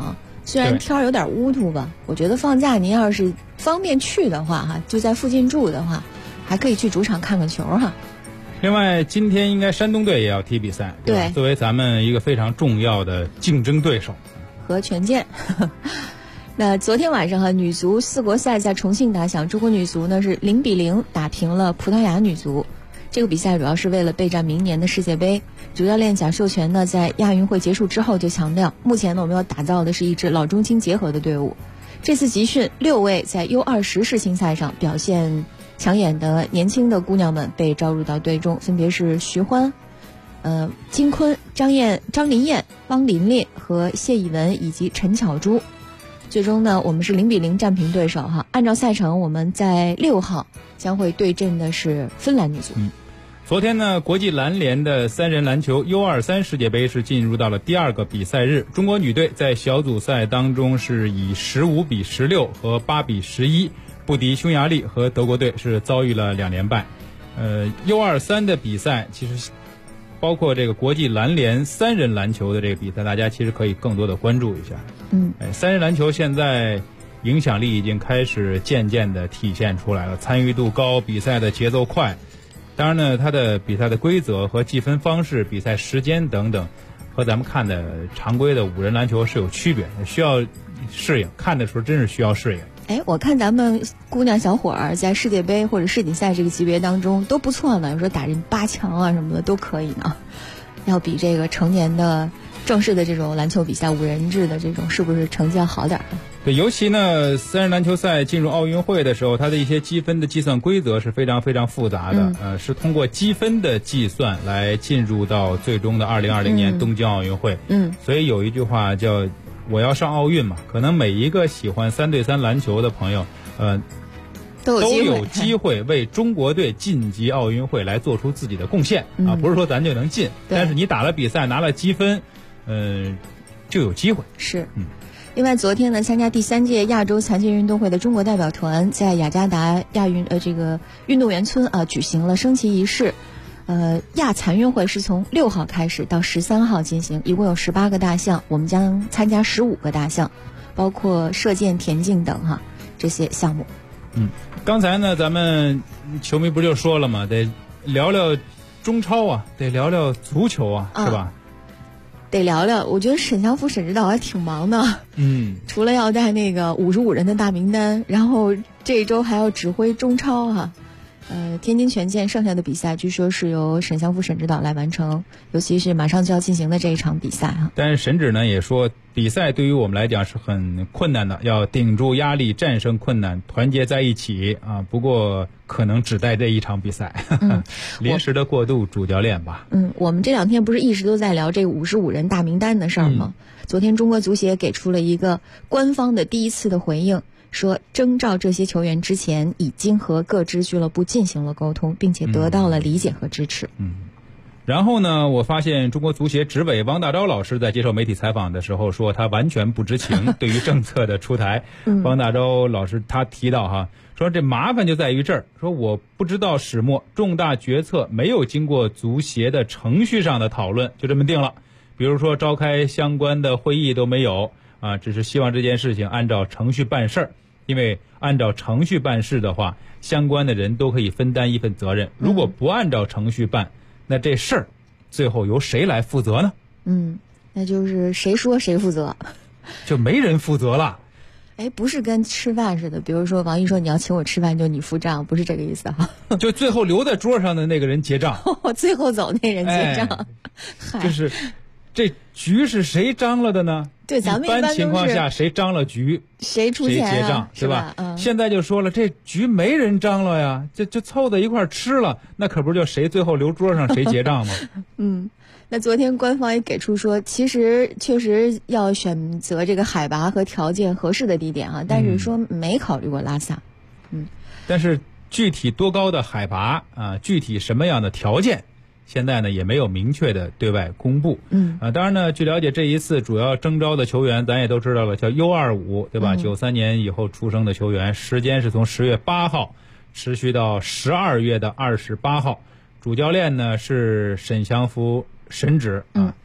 虽然天有点乌突吧，我觉得放假您要是方便去的话哈，就在附近住的话，还可以去主场看个球哈。 另外，今天应该山东队也要踢比赛，对，作为咱们一个非常重要的竞争对手。 和权健。那昨天晚上哈，女足4国赛在重庆打响，中国女足呢是0-0打平了葡萄牙女足。这个比赛主要是为了备战明年的世界杯。主教练贾秀全呢在亚运会结束之后就强调，目前呢我们要打造的是一支老中青结合的队伍。这次集训6位在 U20 世青赛上表现抢眼的年轻的姑娘们被招入到队中，分别是徐欢、金坤、张琳艳、汪琳琳和谢以文以及陈巧珠。最终呢，我们是0-0战平对手哈。按照赛程，我们在6号将会对阵的是芬兰女足。 昨天呢，国际篮联的3人篮球 U23 世界杯是进入到了第2个比赛日。中国女队在小组赛当中是以15-16和8-11不敌匈牙利和德国队，是遭遇了2连败。U23 的比赛其实包括这个国际篮联3人篮球的这个比赛，大家其实可以更多的关注一下。3人篮球现在影响力已经开始渐渐的体现出来了，参与度高，比赛的节奏快。当然呢，它的比赛的规则和计分方式、比赛时间等等，和咱们看的常规的5人篮球是有区别的，需要适应。看的时候真是需要适应。 我看咱们姑娘小伙儿在世界杯或者世锦赛这个级别当中都不错呢，有时候打人8强啊什么的都可以呢。要比这个成年的正式的这种篮球比赛5人制的这种，是不是成绩要好点儿？ 对，尤其呢，3人篮球赛进入奥运会的时候，它的一些积分的计算规则是非常非常复杂的。是通过积分的计算来进入到最终的2020年东京奥运会。所以有一句话叫“我要上奥运”嘛。可能每一个喜欢3对3篮球的朋友，都有机会为中国队晋级奥运会来做出自己的贡献啊！不是说咱就能进，但是你打了比赛拿了积分，就有机会。 是。另外，昨天呢，参加第3届亚洲残疾运动会的中国代表团在雅加达这个运动员村举行了升旗仪式。亚残运会是从6号开始到13号进行，一共有18个大项，我们将参加15个大项，包括射箭、田径等这些项目。 刚才呢，咱们球迷不就说了吗？得聊聊中超啊，得聊聊足球啊，是吧？ 得聊聊。我觉得沈祥福沈指导还挺忙的。除了要带那个55人的大名单，然后这一周还要指挥中超天津权健剩下的比赛据说是由沈祥福沈指导来完成，尤其是马上就要进行的这一场比赛但是沈指呢也说，比赛对于我们来讲是很困难的，要顶住压力，战胜困难，团结在一起啊。不过可能只带这一场比赛，临时的过渡主教练吧。 我们这2天不是一直都在聊这个55人大名单的事儿吗？昨天中国足协给出了一个官方的第一次的回应，说征召这些球员之前已经和各支俱乐部进行了沟通，并且得到了理解和支持。 然后呢，我发现中国足协执委王大钊老师在接受媒体采访的时候说，他完全不知情对于政策的出台。王大钊老师他提到说这麻烦就在于这儿，说我不知道始末，重大决策没有经过足协的程序上的讨论，就这么定了。比如说召开相关的会议都没有只是希望这件事情按照程序办事儿。因为按照程序办事的话，相关的人都可以分担一份责任。如果不按照程序办，那这事儿最后由谁来负责呢？ 那就是谁说谁负责， 就没人负责了。 不是跟吃饭似的，比如说王毅说你要请我吃饭，就你付账，不是这个意思就最后留在桌上的那个人结账， 最后走那人结账。 就是这局是谁张了的呢？ 对，咱们一般情况下谁张了局， 谁出钱谁结账， 是吧？现在就说了，这局没人张了呀，就凑在一块儿吃了，那可不就谁最后留桌上谁结账吗？ 那昨天官方也给出说，其实确实要选择这个海拔和条件合适的地点但是说没考虑过拉萨。 但是具体多高的海拔具体什么样的条件，现在呢也没有明确的对外公布。当然呢，据了解这一次主要征召的球员咱也都知道了，叫 U25 对吧？93年以后出生的球员，时间是从10月8号持续到12月的28号。主教练呢是沈祥福沈指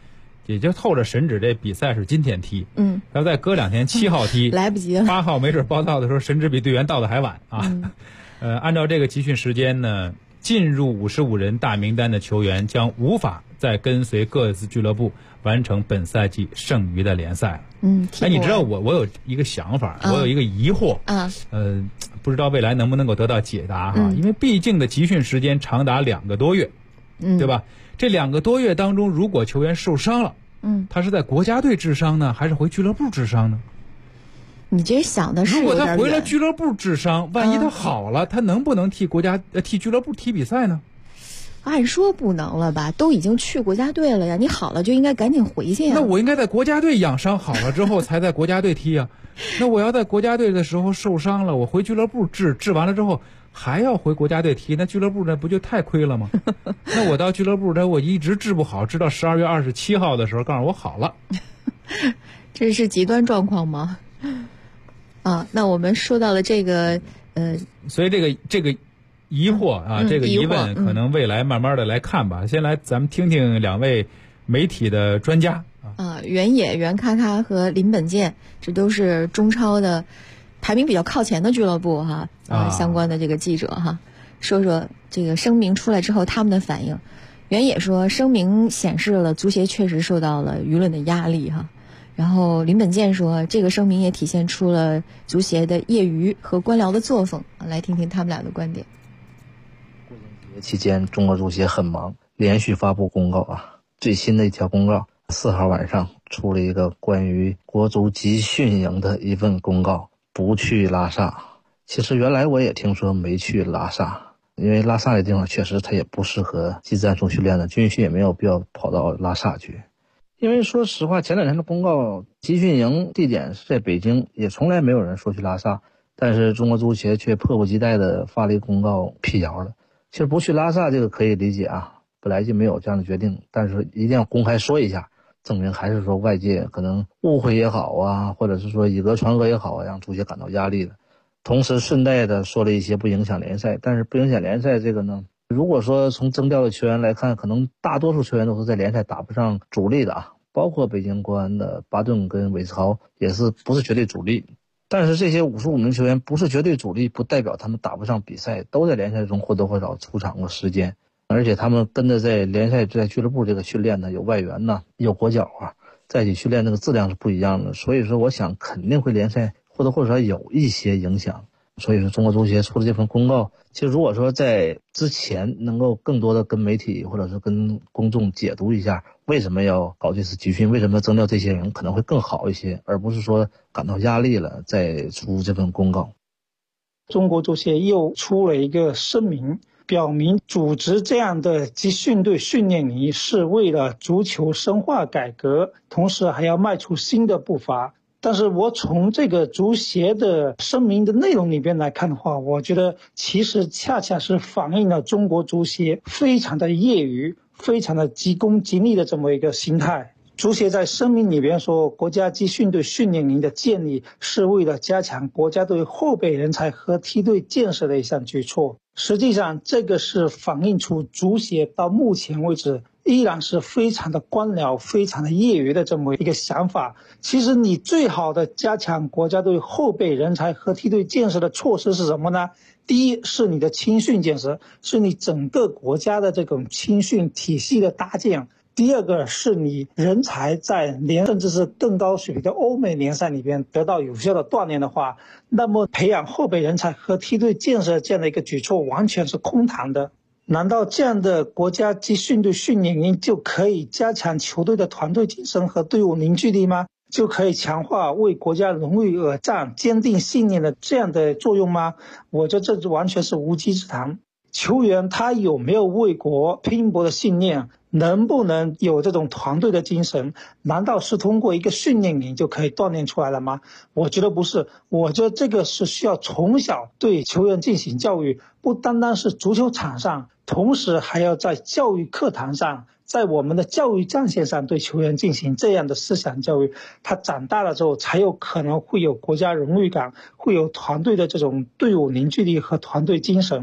也就透着神指这比赛是今天踢，要再隔2天7号踢， 来不及了。 8号没准报到的时候，神指比队员到的还晚啊。按照这个集训时间呢，进入55人大名单的球员将无法再跟随各自俱乐部完成本赛季剩余的联赛。你知道我有一个想法，我有一个疑惑，不知道未来能不能够得到解答哈？因为毕竟的集训时间长达2个多月，对吧？这2个多月当中，如果球员受伤了，他是在国家队治伤呢，还是回俱乐部治伤呢？ 你这想的是如果他回了俱乐部治伤，万一他好了，他能不能替俱乐部踢比赛呢？ 按说不能了吧，都已经去国家队了呀，你好了就应该赶紧回去呀。 那我应该在国家队养伤好了之后才在国家队踢啊。那我要在国家队的时候受伤了，我回俱乐部治完了之后还要回国家队踢，那俱乐部那不就太亏了吗？那我到俱乐部我一直治不好，直到12月27号的时候告诉我好了。 这是极端状况吗？那我们说到了这个所以这个疑惑啊，这个疑问可能未来慢慢的来看吧。先来咱们听听2位媒体的专家袁野、袁咔咔和林本健，这都是中超的排名比较靠前的俱乐部相关的这个记者说说这个声明出来之后他们的反应。袁野说，声明显示了足协确实受到了舆论的压力然后林本健说，这个声明也体现出了足协的业余和官僚的作风。来听听他们俩的观点。 过年节期间，中国足协很忙，连续发布公告最新的一条公告，4号晚上出了一个关于国足集训营的一份公告，不去拉萨。其实原来我也听说没去拉萨，因为拉萨这地方确实它也不适合技战术训练的，军训也没有必要跑到拉萨去。因为说实话，前2天的公告集训营地点是在北京，也从来没有人说去拉萨，但是中国足协却迫不及待地发了一个公告辟谣了。其实不去拉萨这个可以理解本来就没有这样的决定，但是一定要公开说一下，证明还是说外界可能误会也好或者是说以讹传讹也好让足协感到压力的。同时顺带的说了一些不影响联赛，但是不影响联赛这个呢，如果说从征调的球员来看，可能大多数球员都是在联赛打不上主力的包括北京国安的巴顿跟韦斯豪也是不是绝对主力。但是这些55名球员不是绝对主力，不代表他们打不上比赛，都在联赛中或多或少出场过时间，而且他们跟着在联赛在俱乐部这个训练呢，有外援有国脚在一起训练那个质量是不一样的，所以说我想肯定会联赛或多或少有一些影响。所以说中国足协出了这份公告，其实如果说在之前能够更多的跟媒体或者是跟公众解读一下为什么要搞这次集训，为什么要征调这些人，可能会更好一些，而不是说感到压力了再出这份公告。 中国足协又出了一个声明，表明组织这样的集训队训练营是为了足球深化改革，同时还要迈出新的步伐。但是我从这个足协的声明的内容里边来看的话，我觉得其实恰恰是反映了中国足协非常的业余，非常的急功近利的这么一个心态。足协在声明里边说，国家集训队训练营的建立是为了加强国家队后备人才和梯队建设的一项举措。实际上这个是反映出足协到目前为止依然是非常的官僚，非常的业余的这么一个想法。其实你最好的加强国家队后备人才和梯队建设的措施是什么呢？第一是你的青训建设，是你整个国家的这种青训体系的搭建。第二个是你人才在甚至是更高水平的欧美联赛里边得到有效的锻炼的话，那么培养后备人才和梯队建设这样的一个举措完全是空谈的。难道这样的国家集训队训练营就可以加强球队的团队精神和队伍凝聚力吗？就可以强化为国家荣誉而战、坚定信念的这样的作用吗？我觉得这完全是无稽之谈。球员他有没有为国拼搏的信念，能不能有这种团队的精神，难道是通过一个训练营就可以锻炼出来了吗？我觉得不是，我觉得这个是需要从小对球员进行教育，不单单是足球场上，同时还要在教育课堂上，在我们的教育战线上对球员进行这样的思想教育，他长大了之后才有可能会有国家荣誉感，会有团队的这种队伍凝聚力和团队精神。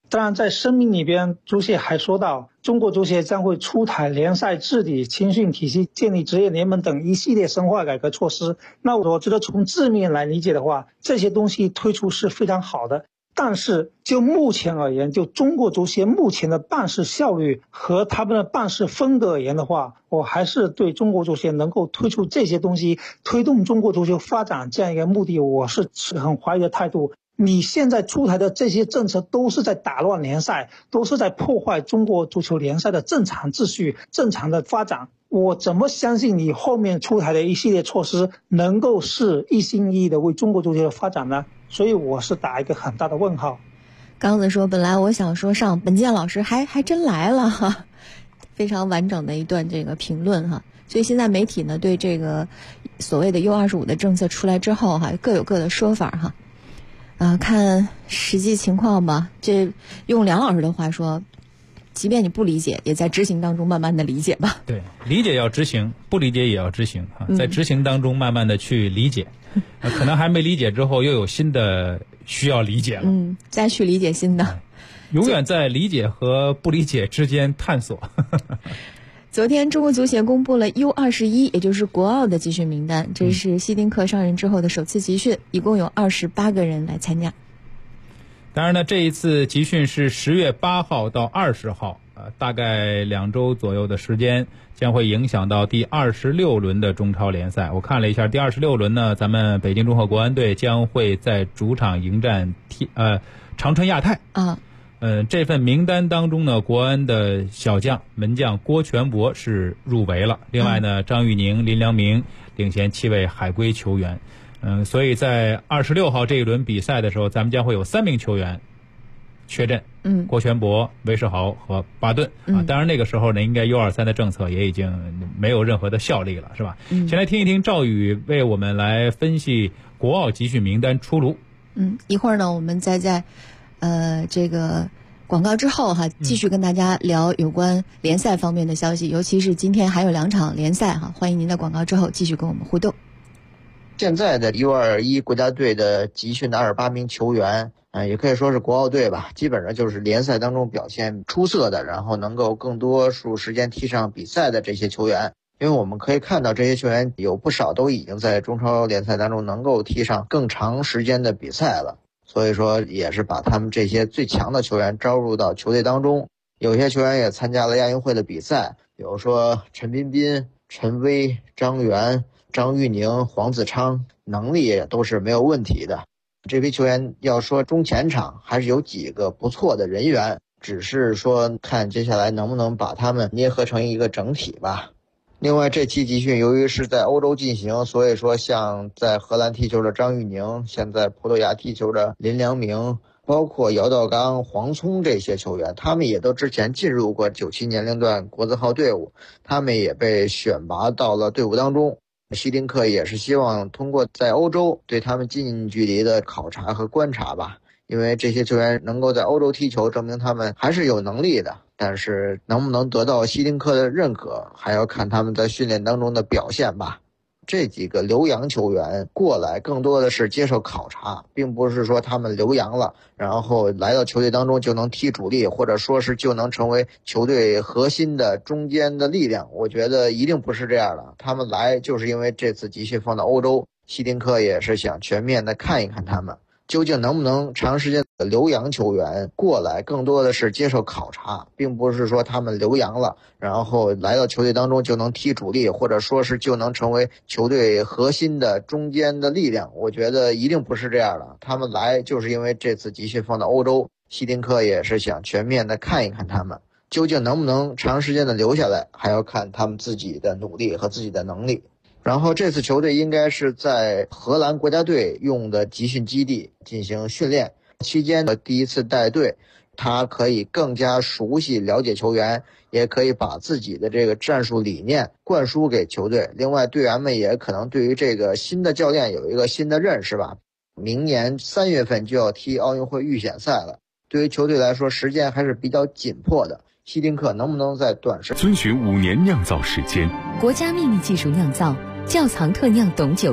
当然，在声明里边，足协还说到，中国足协将会出台联赛治理、青训体系、建立职业联盟等一系列深化改革措施。那我觉得从字面来理解的话，这些东西推出是非常好的。但是就目前而言，就中国足协目前的办事效率和他们的办事风格而言的话，我还是对中国足协能够推出这些东西，推动中国足球发展这样一个目的，我是持很怀疑的态度。你现在出台的这些政策都是在打乱联赛，都是在破坏中国足球联赛的正常秩序、正常的发展。我怎么相信你后面出台的一系列措施能够是一心一意的为中国足球的发展呢？所以我是打一个很大的问号。 刚子说，本来我想说上本健老师还真来了哈，非常完整的一段这个评论哈。所以现在媒体呢对这个所谓的 U25 的政策出来之后哈，各有各的说法哈。看实际情况吧，这用梁老师的话说，即便你不理解，也在执行当中慢慢的理解吧。 对，理解要执行，不理解也要执行啊，在执行当中慢慢的去理解，可能还没理解之后又有新的需要理解了， 再去理解新的， 永远在理解和不理解之间探索。 昨天中国足协公布了 U21， 也就是国奥的集训名单，这是希丁克上任之后的首次集训，一共有28个人来参加。 当然呢，这一次集训是10月8号到20号，大概2周左右的时间，将会影响到第26轮的中超联赛。我看了一下，第26轮呢，咱们北京中赫国安队将会在主场迎战长春亚泰啊。这份名单当中呢，国安的小将门将郭全博是入围了。另外呢，张玉宁、林良铭领衔7位海归球员。所以在26号这一轮比赛的时候，咱们将会有3名球员缺阵。郭全博、韦世豪和巴顿啊。当然那个时候呢，应该 U23 的政策也已经没有任何的效力了，是吧？先来听一听赵宇为我们来分析国奥集训名单出炉。 一会儿呢，我们再在这个广告之后哈，继续跟大家聊有关联赛方面的消息，尤其是今天还有2场联赛哈，欢迎您在广告之后继续跟我们互动。 现在的 U21 国家队的集训的28名球员，也可以说是国奥队吧，基本上就是联赛当中表现出色的，然后能够更多数时间踢上比赛的这些球员。因为我们可以看到这些球员有不少都已经在中超联赛当中能够踢上更长时间的比赛了，所以说也是把他们这些最强的球员招入到球队当中。有些球员也参加了亚运会的比赛，比如说陈彬彬、陈威、张源、张玉宁、黄子昌，能力也都是没有问题的。这批球员要说中前场还是有几个不错的人员，只是说看接下来能不能把他们捏合成一个整体吧。另外这期集训由于是在欧洲进行，所以说像在荷兰踢球的张玉宁，现在葡萄牙踢球的林良铭，包括姚道刚、黄聪这些球员，他们也都之前进入过97年龄段国字号队伍，他们也被选拔到了队伍当中。希丁克也是希望通过在欧洲对他们近距离的考察和观察吧，因为这些球员能够在欧洲踢球，证明他们还是有能力的，但是能不能得到希丁克的认可，还要看他们在训练当中的表现吧。这几个留洋球员过来更多的是接受考察，并不是说他们留洋了然后来到球队当中就能踢主力，或者说是就能成为球队核心的中间的力量，我觉得一定不是这样的。他们来就是因为这次集训放到欧洲，希丁克也是想全面的看一看他们究竟能不能长时间的留洋球员过来，更多的是接受考察，并不是说他们留洋了然后来到球队当中就能踢主力，或者说是就能成为球队核心的中间的力量，我觉得一定不是这样的。他们来就是因为这次集训放到欧洲，希丁克也是想全面的看一看他们究竟能不能长时间的留下来，还要看他们自己的努力和自己的能力。然后这次球队应该是在荷兰国家队用的集训基地进行训练，期间的第一次带队，他可以更加熟悉了解球员，也可以把自己的这个战术理念灌输给球队。另外队员们也可能对于这个新的教练有一个新的认识吧。明年3月份就要踢奥运会预选赛了，对于球队来说时间还是比较紧迫的。希丁克能不能在短时遵循5年酿造时间， 国家秘密技术酿造，窖藏特酿董酒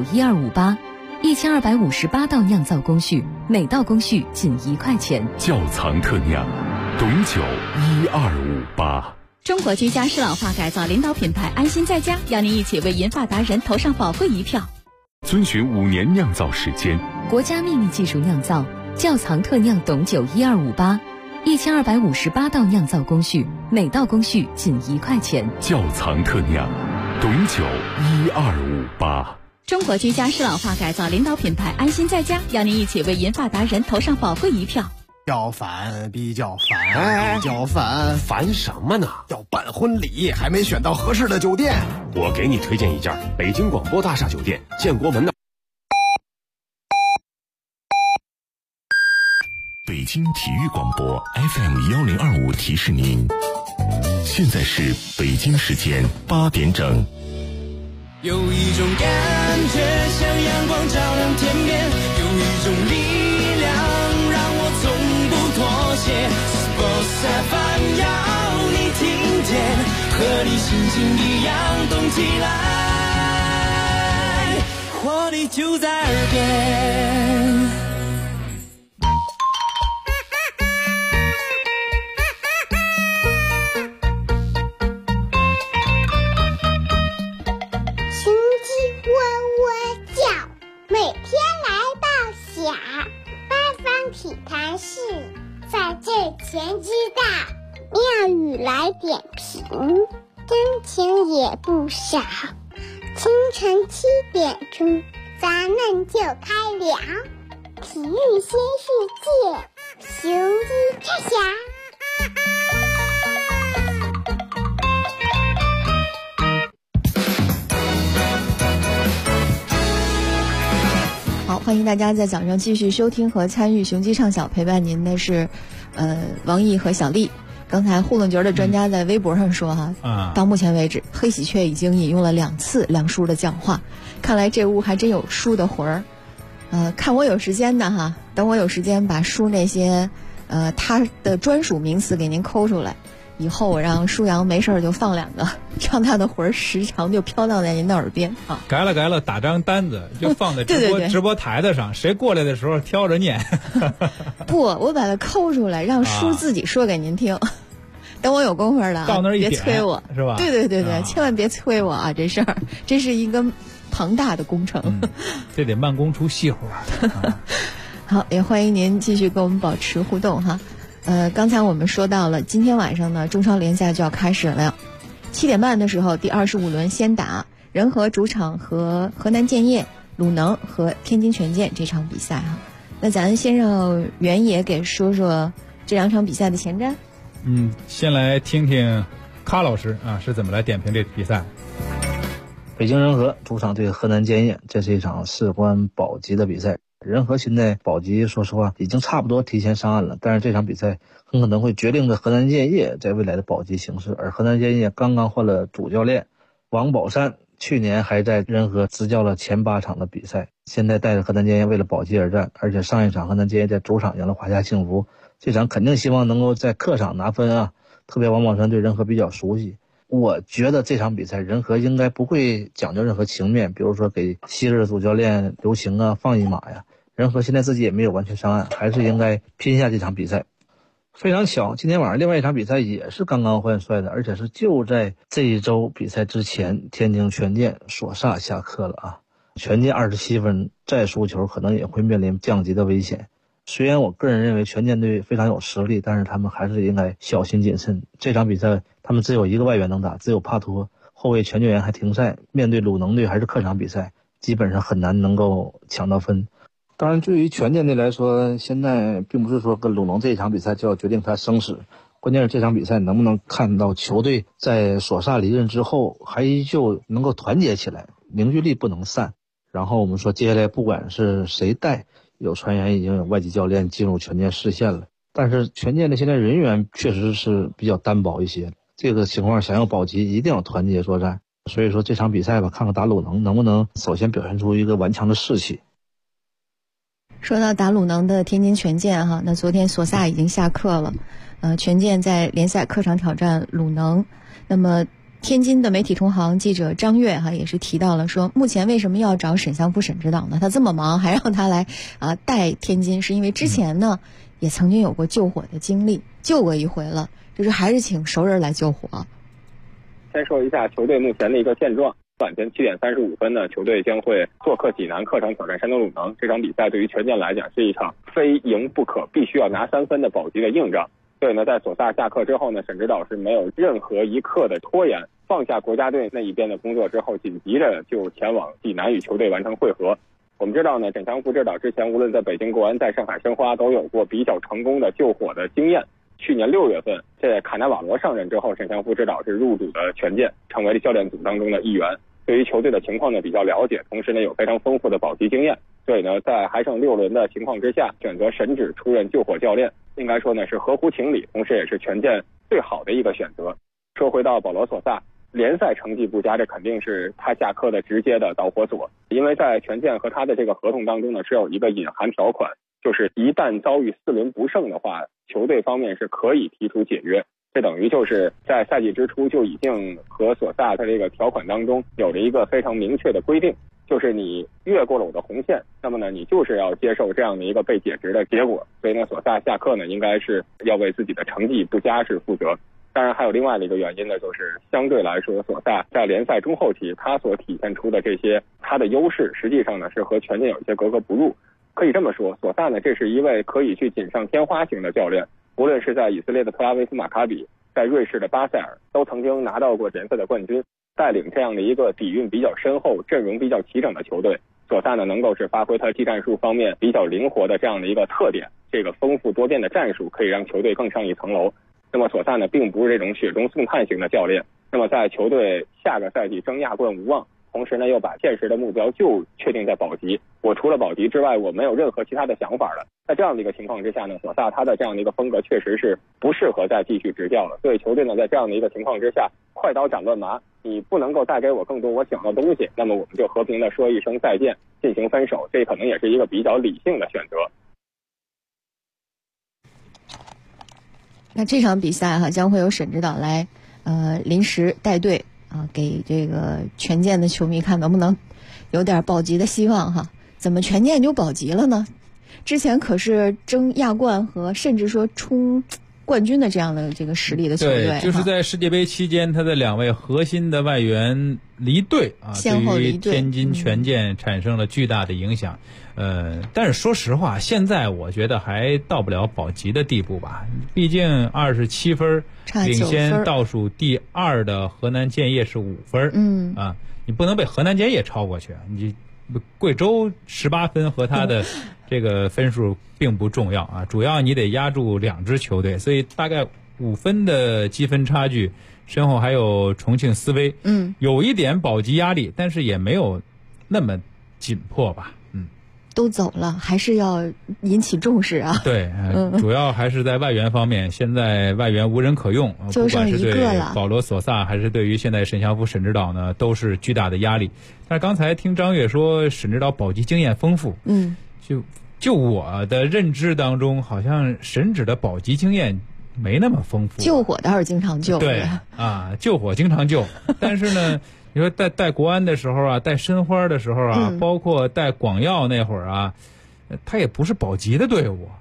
1258，1258道酿造工序，每道工序仅1块钱。 窖藏特酿。 董九1258。 中国居家适老化改造领导品牌安心在家，邀您一起为银发达人投上宝贵一票。 遵循5年酿造时间， 国家秘密技术酿造，窖藏特酿董九1258，1258道酿造工序，每道工序仅1块钱。 窖藏特酿董九1258。 中国居家适老化改造领导品牌安心在家，邀您一起为银发达人投上宝贵一票。 比较烦，烦什么呢？要办婚礼，还没选到合适的酒店。 我给你推荐一家北京广播大厦酒店，建国门的。 北京体育广播 FM1025提示您，现在是北京时间8点整。 有一种感觉像阳光照亮天边，有一种力量让我从不妥协。Sports FM 要你听见，和你心情一样动起来，活力就在耳边。 全知道，妙语来点评，真情也不少。清晨7点钟，咱们就开聊体育新世界，雄鸡赤霞。 好，欢迎大家在早上继续收听和参与雄鸡唱晓，陪伴您的是王毅和小丽。刚才糊弄局的专家在微博上说到目前为止黑喜鹊已经引用了2次梁叔的讲话，看来这屋还真有叔的魂儿。看我有时间的等我有时间把叔那些他的专属名词给您抠出来，以后我让舒阳没事就放2个，让他的魂儿时常就飘荡在您的耳边啊。 改了，打张单子就放在直播台子上，谁过来的时候挑着念。 不，我把它抠出来，让叔自己说给您听。等我有功夫了到那儿一点别催我， 是吧？ 对，千万别催我啊！这事儿，这是一个庞大的工程， 这得慢工出细活。 好，也欢迎您继续跟我们保持互动哈。刚才我们说到了，今天晚上呢，中超联赛就要开始了，7点半的时候，第25轮先打仁和主场和河南建业、鲁能和天津权健这场比赛哈。那咱先让袁野给说说这2场比赛的前瞻。 先来听听卡老师是怎么来点评这比赛。 北京人和主场对河南建业，这是一场事关保级的比赛。仁和现在保级说实话已经差不多提前上岸了，但是这场比赛很可能会决定着河南建业在未来的保级形势。而河南建业刚刚换了主教练王宝山，去年还在仁和执教了前8场的比赛，现在带着河南建业为了保级而战。而且上一场河南建业在主场赢了华夏幸福，这场肯定希望能够在客场拿分特别王宝山对仁和比较熟悉，我觉得这场比赛仁和应该不会讲究任何情面，比如说给昔日的主教练刘晴放一马呀。仁和现在自己也没有完全上岸，还是应该拼下这场比赛。非常巧，今天晚上另外一场比赛也是刚刚换帅的，而且是就在这一周比赛之前，天津权健索萨下课了权健27分，再输球可能也会面临降级的危险。虽然我个人认为权健队非常有实力，但是他们还是应该小心谨慎。这场比赛他们只有1个外援能打，只有帕托，后卫全救援还停赛，面对鲁能队还是客场比赛，基本上很难能够抢到分。当然对于权健队来说，现在并不是说跟鲁能这一场比赛就要决定他生死，关键是这场比赛能不能看到球队在索萨离任之后还依旧能够团结起来，凝聚力不能散。然后我们说接下来不管是谁带，有传言已经有外籍教练进入权健视线了，但是权健的现在人员确实是比较单薄一些，这个情况想要保级一定要团结作战。所以说这场比赛吧，看看打鲁能不能首先表现出一个顽强的士气。 说到打鲁能的天津权健那昨天索萨已经下课了，权健在联赛客场挑战鲁能。那么天津的媒体同行记者张悦也是提到了说，目前为什么要找沈祥福沈指导呢？他这么忙还让他来带天津，是因为之前呢也曾经有过救火的经历。 救过一回了，就是还是请熟人来救火。 先说一下球队目前的一个现状。晚间7点35分呢，球队将会做客济南，客场挑战山东鲁能。这场比赛对于权健来讲是一场非赢不可，必须要拿3分的保级的硬仗。所以呢，在索萨下课之后呢，沈指导是没有任何一刻的拖延，放下国家队那一边的工作之后，紧急着就前往济南与球队完成会合。我们知道呢，沈祥副指导之前无论在北京国安、在上海申花都有过比较成功的救火的经验。去年6月份，在卡纳瓦罗上任之后，沈祥副指导是入主的权健，成为了教练组当中的一员。对于球队的情况呢比较了解，同时呢有非常丰富的保级经验，所以呢在还剩6轮的情况之下，选择沈指出任救火教练，应该说呢是合乎情理，同时也是权健最好的一个选择。说回到保罗索萨，联赛成绩不佳，这肯定是他下课的直接的导火索，因为在权健和他的这个合同当中呢是有一个隐含条款，就是一旦遭遇4轮不胜的话，球队方面是可以提出解约。这等于就是在赛季之初就已经和索萨他这个条款当中有着一个非常明确的规定，就是你越过了我的红线，那么呢你就是要接受这样的一个被解职的结果。所以呢索萨下课呢应该是要为自己的成绩不佳是负责。当然还有另外的一个原因呢，就是相对来说索萨在联赛中后期他所体现出的这些他的优势，实际上呢是和权健有些格格不入。可以这么说，索萨呢这是一位可以去锦上添花型的教练，无论是在以色列的特拉维斯马卡比，在瑞士的巴塞尔，都曾经拿到过联赛的冠军。带领这样的一个底蕴比较深厚、阵容比较齐整的球队，索萨呢能够是发挥他技战术方面比较灵活的这样的一个特点，这个丰富多变的战术可以让球队更上一层楼。那么索萨呢并不是这种雪中送炭型的教练，那么在球队下个赛季争亚冠无望，同时呢又把现实的目标就确定在保级，我除了保级之外我没有任何其他的想法了。在这样的一个情况之下呢，索萨他的这样的一个风格确实是不适合再继续执教了。所以球队呢在这样的一个情况之下，快刀斩乱麻，你不能够带给我更多我想要的东西，那么我们就和平的说一声再见，进行分手，这可能也是一个比较理性的选择。 那这场比赛将会由沈指导来临时带队给这个权健的球迷看能不能有点保级的希望哈。怎么权健就保级了呢？之前可是争亚冠和甚至说冲冠军的这样的这个实力的球队， 对，就是在世界杯期间他的2位核心的外援离队对于天津权健产生了巨大的影响。但是说实话，现在我觉得还到不了保级的地步吧，毕竟27分，领先倒数第2的河南建业是5分。你不能被河南建业超过去，你贵州18分和他的这个分数并不重要啊，主要你得压住2支球队，所以大概5分的积分差距，身后还有重庆斯威，有一点保级压力，但是也没有那么紧迫吧。 都走了，还是要引起重视啊。 对，主要还是在外援方面，现在外援无人可用， 就剩一个了。 不管是对保罗索萨，还是对于现在沈祥福沈指导呢，都是巨大的压力。但是刚才听张悦说沈指导保级经验丰富，就我的认知当中，好像沈指的保级经验没那么丰富。 救火倒是经常救， 对救火经常救，但是呢。你说带国安的时候啊，带申花的时候啊，包括带广药那会儿啊，他也不是保级的队伍。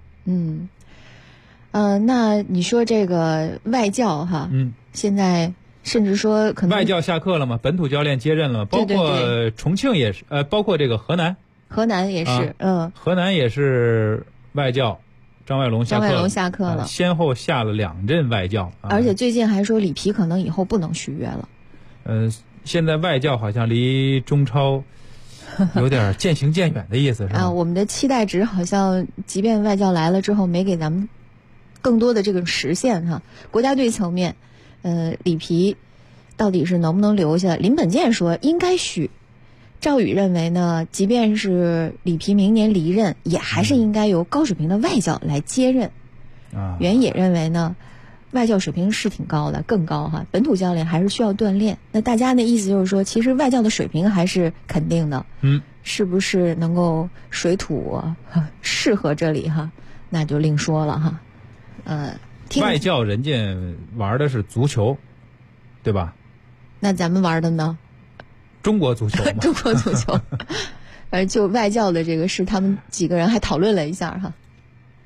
那你说这个外教哈，现在甚至说可能外教下课了吗？本土教练接任了吗？包括重庆也是，包括这个河南也是， 河南也是外教。张外龙下课了， 先后下了2任外教， 而且最近还说里皮可能以后不能续约了。 现在外教好像离中超有点渐行渐远的意思，是吧？ 我们的期待值好像，即便外教来了之后，没给咱们更多的这个实现哈。国家队层面，里皮到底是能不能留下？林本健说应该续。赵宇认为呢，即便是里皮明年离任，也还是应该由高水平的外教来接任。袁野认为呢，外教水平是挺高的，更高哈。本土教练还是需要锻炼。那大家的意思就是说，其实外教的水平还是肯定的。是不是能够水土适合这里哈？那就另说了哈。 外教人家玩的是足球，对吧？ 那咱们玩的呢？ 中国足球嘛。 中国足球。就外教的这个事，他们几个人还讨论了一下哈。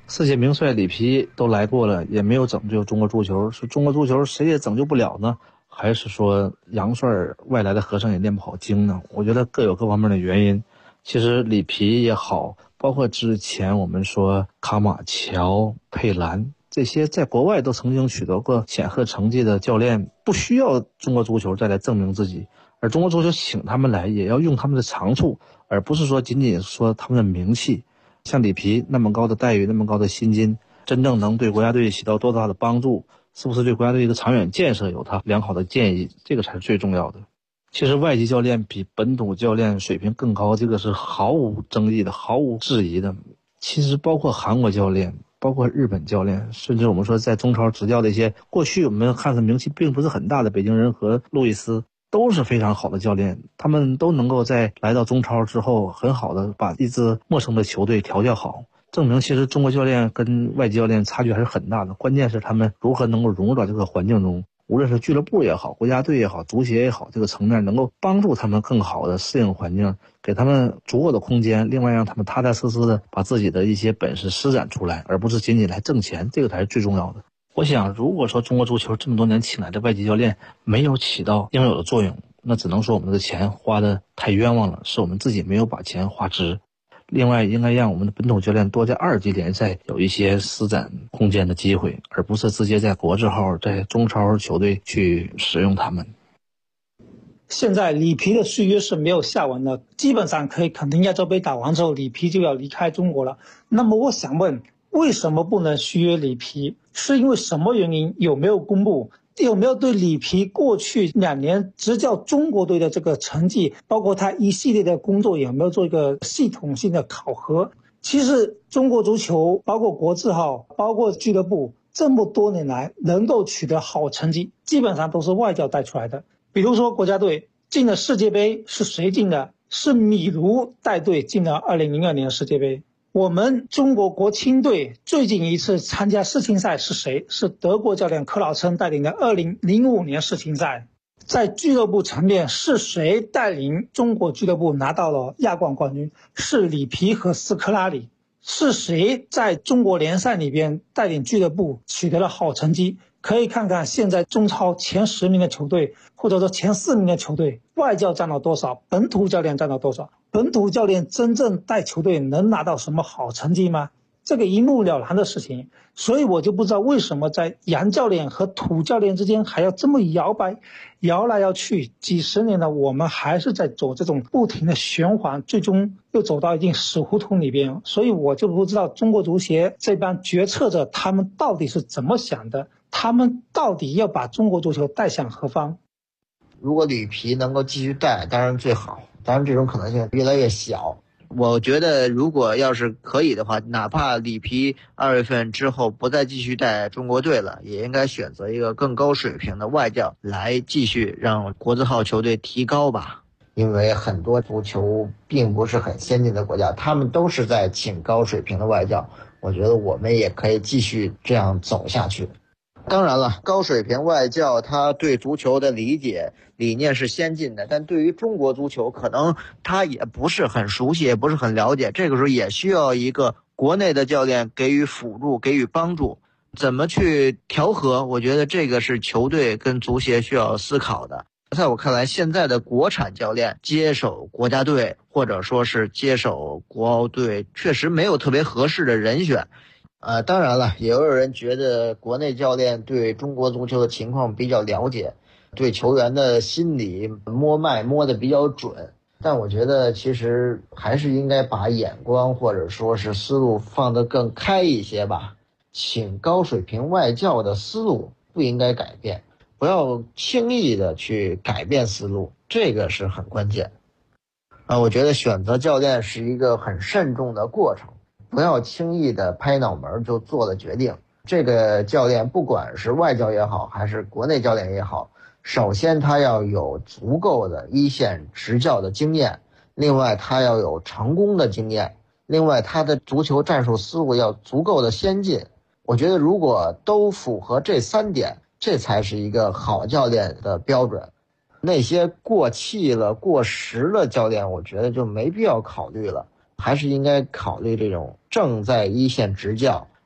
世界名帅里皮都来过了，也没有拯救中国足球，说中国足球谁也拯救不了呢？还是说杨帅外来的和尚也练不好经呢？我觉得各有各方面的原因。其实里皮也好，包括之前我们说卡马乔、佩兰这些在国外都曾经取得过显赫成绩的教练，不需要中国足球再来证明自己，而中国足球请他们来也要用他们的长处，而不是说仅仅说他们的名气。像里皮那么高的待遇，那么高的薪金，真正能对国家队起到多大的帮助，是不是对国家队的长远建设有他良好的建议，这个才是最重要的。其实外籍教练比本土教练水平更高，这个是毫无争议的，毫无质疑的。其实包括韩国教练，包括日本教练，甚至我们说在中超执教的一些过去我们看似名气并不是很大的北京人和路易斯，都是非常好的教练，他们都能够在来到中超之后很好的把一支陌生的球队调教好，证明其实中国教练跟外籍教练差距还是很大的，关键是他们如何能够融入到这个环境中，无论是俱乐部也好，国家队也好，足协也好，这个层面能够帮助他们更好的适应环境，给他们足够的空间，另外让他们踏踏实实的把自己的一些本事施展出来，而不是仅仅来挣钱，这个才是最重要的。我想如果说中国足球这么多年请来的外籍教练没有起到应有的作用，那只能说我们的钱花的太冤枉了，是我们自己没有把钱花值。另外应该让我们的本土教练多在2级联赛有一些施展空间的机会，而不是直接在国字号在中超球队去使用他们。 现在里皮的续约是没有下文的，基本上可以肯定亚洲杯打完之后里皮就要离开中国了。那么我想问，为什么不能续约里皮？是因为什么原因？有没有公布？有没有对里皮过去2年执教中国队的这个成绩，包括他一系列的工作，有没有做一个系统性的考核？其实中国足球包括国字号包括俱乐部这么多年来能够取得好成绩，基本上都是外教带出来的。比如说国家队进了世界杯是谁进的？是米卢带队进了2002年的世界杯。我们中国国青队最近一次参加世青赛是谁？是德国教练克劳森带领的2005年世青赛。在俱乐部层面，是谁带领中国俱乐部拿到了亚冠冠军？是里皮和斯科拉里。是谁在中国联赛里边带领俱乐部取得了好成绩？可以看看现在中超前10名的球队，或者说前4名的球队，外教占了多少，本土教练占了多少，本土教练真正带球队能拿到什么好成绩吗？这个一目了然的事情。所以我就不知道为什么在洋教练和土教练之间还要这么摇来摇去，几十年了我们还是在走这种不停的循环，最终又走到一定死胡同里边。所以我就不知道中国足协这帮决策者他们到底是怎么想的，他们到底要把中国足球带向何方？ 如果里皮能够继续带当然最好，当然这种可能性越来越小。我觉得如果要是可以的话，哪怕里皮2月份之后不再继续带中国队了，也应该选择一个更高水平的外教来继续让国字号球队提高吧。因为很多足球并不是很先进的国家，他们都是在请高水平的外教，我觉得我们也可以继续这样走下去。当然了，高水平外教他对足球的理解理念是先进的，但对于中国足球可能他也不是很熟悉，也不是很了解，这个时候也需要一个国内的教练给予辅助，给予帮助。怎么去调和，我觉得这个是球队跟足协需要思考的。在我看来，现在的国产教练接手国家队或者说是接手国奥队确实没有特别合适的人选。当然了，也有人觉得国内教练对中国足球的情况比较了解，对球员的心理摸脉摸得比较准，但我觉得其实还是应该把眼光或者说是思路放得更开一些吧。请高水平外教的思路不应该改变，不要轻易的去改变思路，这个是很关键。我觉得选择教练是一个很慎重的过程，不要轻易的拍脑门就做了决定。这个教练不管是外教也好还是国内教练也好，首先他要有足够的一线执教的经验，另外他要有成功的经验，另外他的足球战术思路要足够的先进。我觉得如果都符合这3点，这才是一个好教练的标准。那些过气了过时了教练，我觉得就没必要考虑了，还是应该考虑这种正在一线执教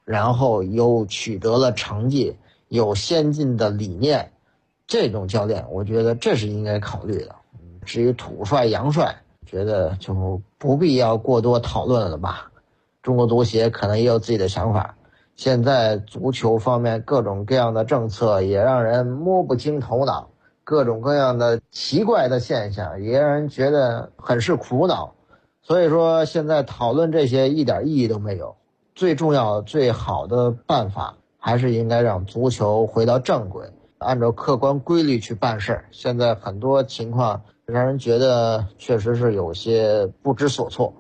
然后又取得了成绩，有先进的理念，这种教练我觉得这是应该考虑的。至于土帅洋帅，觉得就不必要过多讨论了吧。中国足协可能也有自己的想法，现在足球方面各种各样的政策也让人摸不清头脑，各种各样的奇怪的现象也让人觉得很是苦恼。所以说现在讨论这些一点意义都没有，最重要最好的办法还是应该让足球回到正轨，按照客观规律去办事。现在很多情况让人觉得确实是有些不知所措。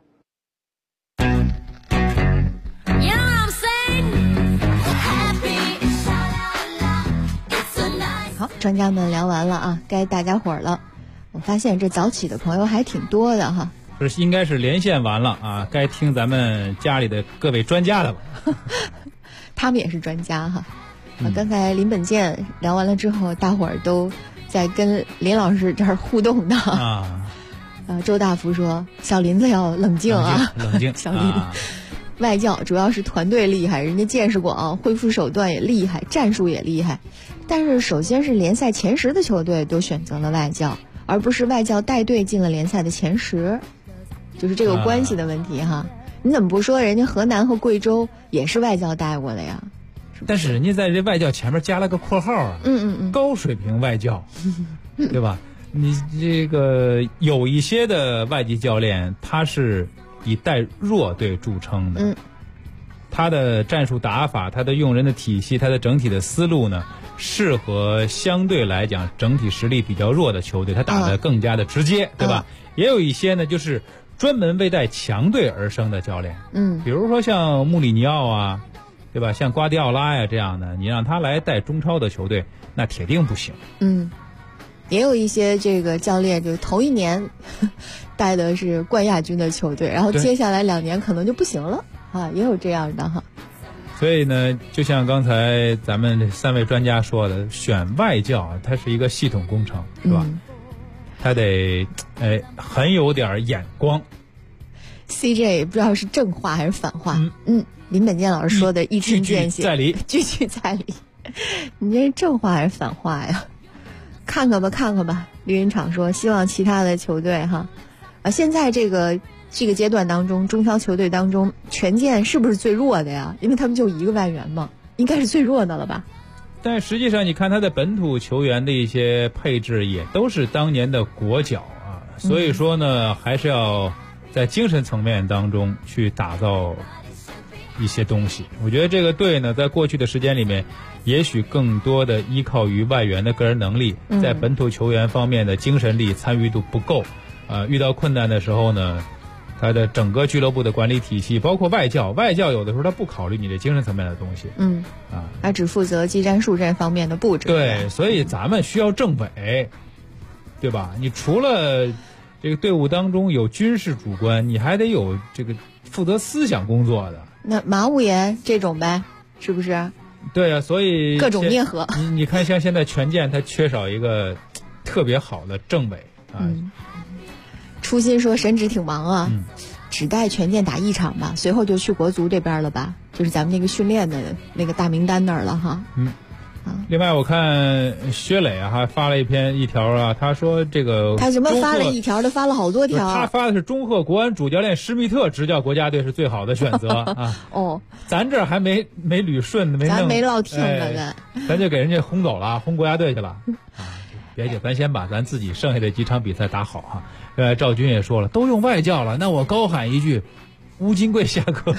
好，专家们聊完了啊，该大家伙儿了。我发现这早起的朋友还挺多的哈。 这应该是连线完了啊，该听咱们家里的各位专家的了。 他们也是专家哈。刚才林本健聊完了之后，大伙儿都在跟林老师这儿互动的啊。周大福说：“小林子要冷静啊， 冷静。” 小林，外教主要是团队厉害，人家见识广，恢复手段也厉害，战术也厉害。但是首先是联赛前10的球队都选择了外教，而不是外教带队进了联赛的前10，就是这个关系的问题哈。你怎么不说人家河南和贵州也是外教带过的呀？ 但是人家在这外教前面加了个括号啊，高水平外教，对吧？你这个有一些的外籍教练，他是以带弱队著称的，他的战术打法，他的用人的体系，他的整体的思路呢，适合相对来讲整体实力比较弱的球队，他打得更加的直接，对吧？也有一些呢，就是专门为带强队而生的教练，比如说像穆里尼奥啊，对吧？像瓜迪奥拉呀这样的，你让他来带中超的球队，那铁定不行。 也有一些这个教练就头1年带的是冠亚军的球队，然后接下来2年可能就不行了啊，也有这样的哈。 所以呢，就像刚才咱们这3位专家说的，选外教它是一个系统工程，是吧？他得很有点眼光。 CJ 不知道是正话还是反话。林本健老师说的一针见血，句句在理。你这是正话还是反话呀？看看吧。绿茵场说希望其他的球队哈，现在这个阶段当中，中超球队当中，权健是不是最弱的呀？因为他们就1个外援嘛，应该是最弱的了吧？ 但实际上你看他的本土球员的一些配置也都是当年的国脚啊，所以说呢，还是要在精神层面当中去打造一些东西。我觉得这个队呢，在过去的时间里面，也许更多的依靠于外援的个人能力，在本土球员方面的精神力参与度不够，遇到困难的时候呢，他的整个俱乐部的管理体系，包括外教有的时候他不考虑你这精神层面的东西， 他只负责技战术这方面的布置。 对，所以咱们需要政委，对吧？你除了这个队伍当中有军事主官，你还得有这个负责思想工作的。 那马武岩这种呗，是不是？ 对啊，所以各种捏合。 你看，像现在权健，他缺少一个特别好的政委啊。 初心说神职挺忙啊，只带权健打1场吧，随后就去国足这边了吧，就是咱们那个训练的那个大名单那儿了哈。 另外我看薛磊啊还发了一条啊，他说这个他什么发了一条，他发了好多条。 他发的是中赫国安主教练施密特执教国家队是最好的选择啊。咱这还没捋顺， 咱没落听呢， 咱就给人家轰走了，轰国家队去了。别介，咱先把咱自己剩下的几场比赛打好哈。赵军也说了，都用外教了，那我高喊一句，吴金贵下课。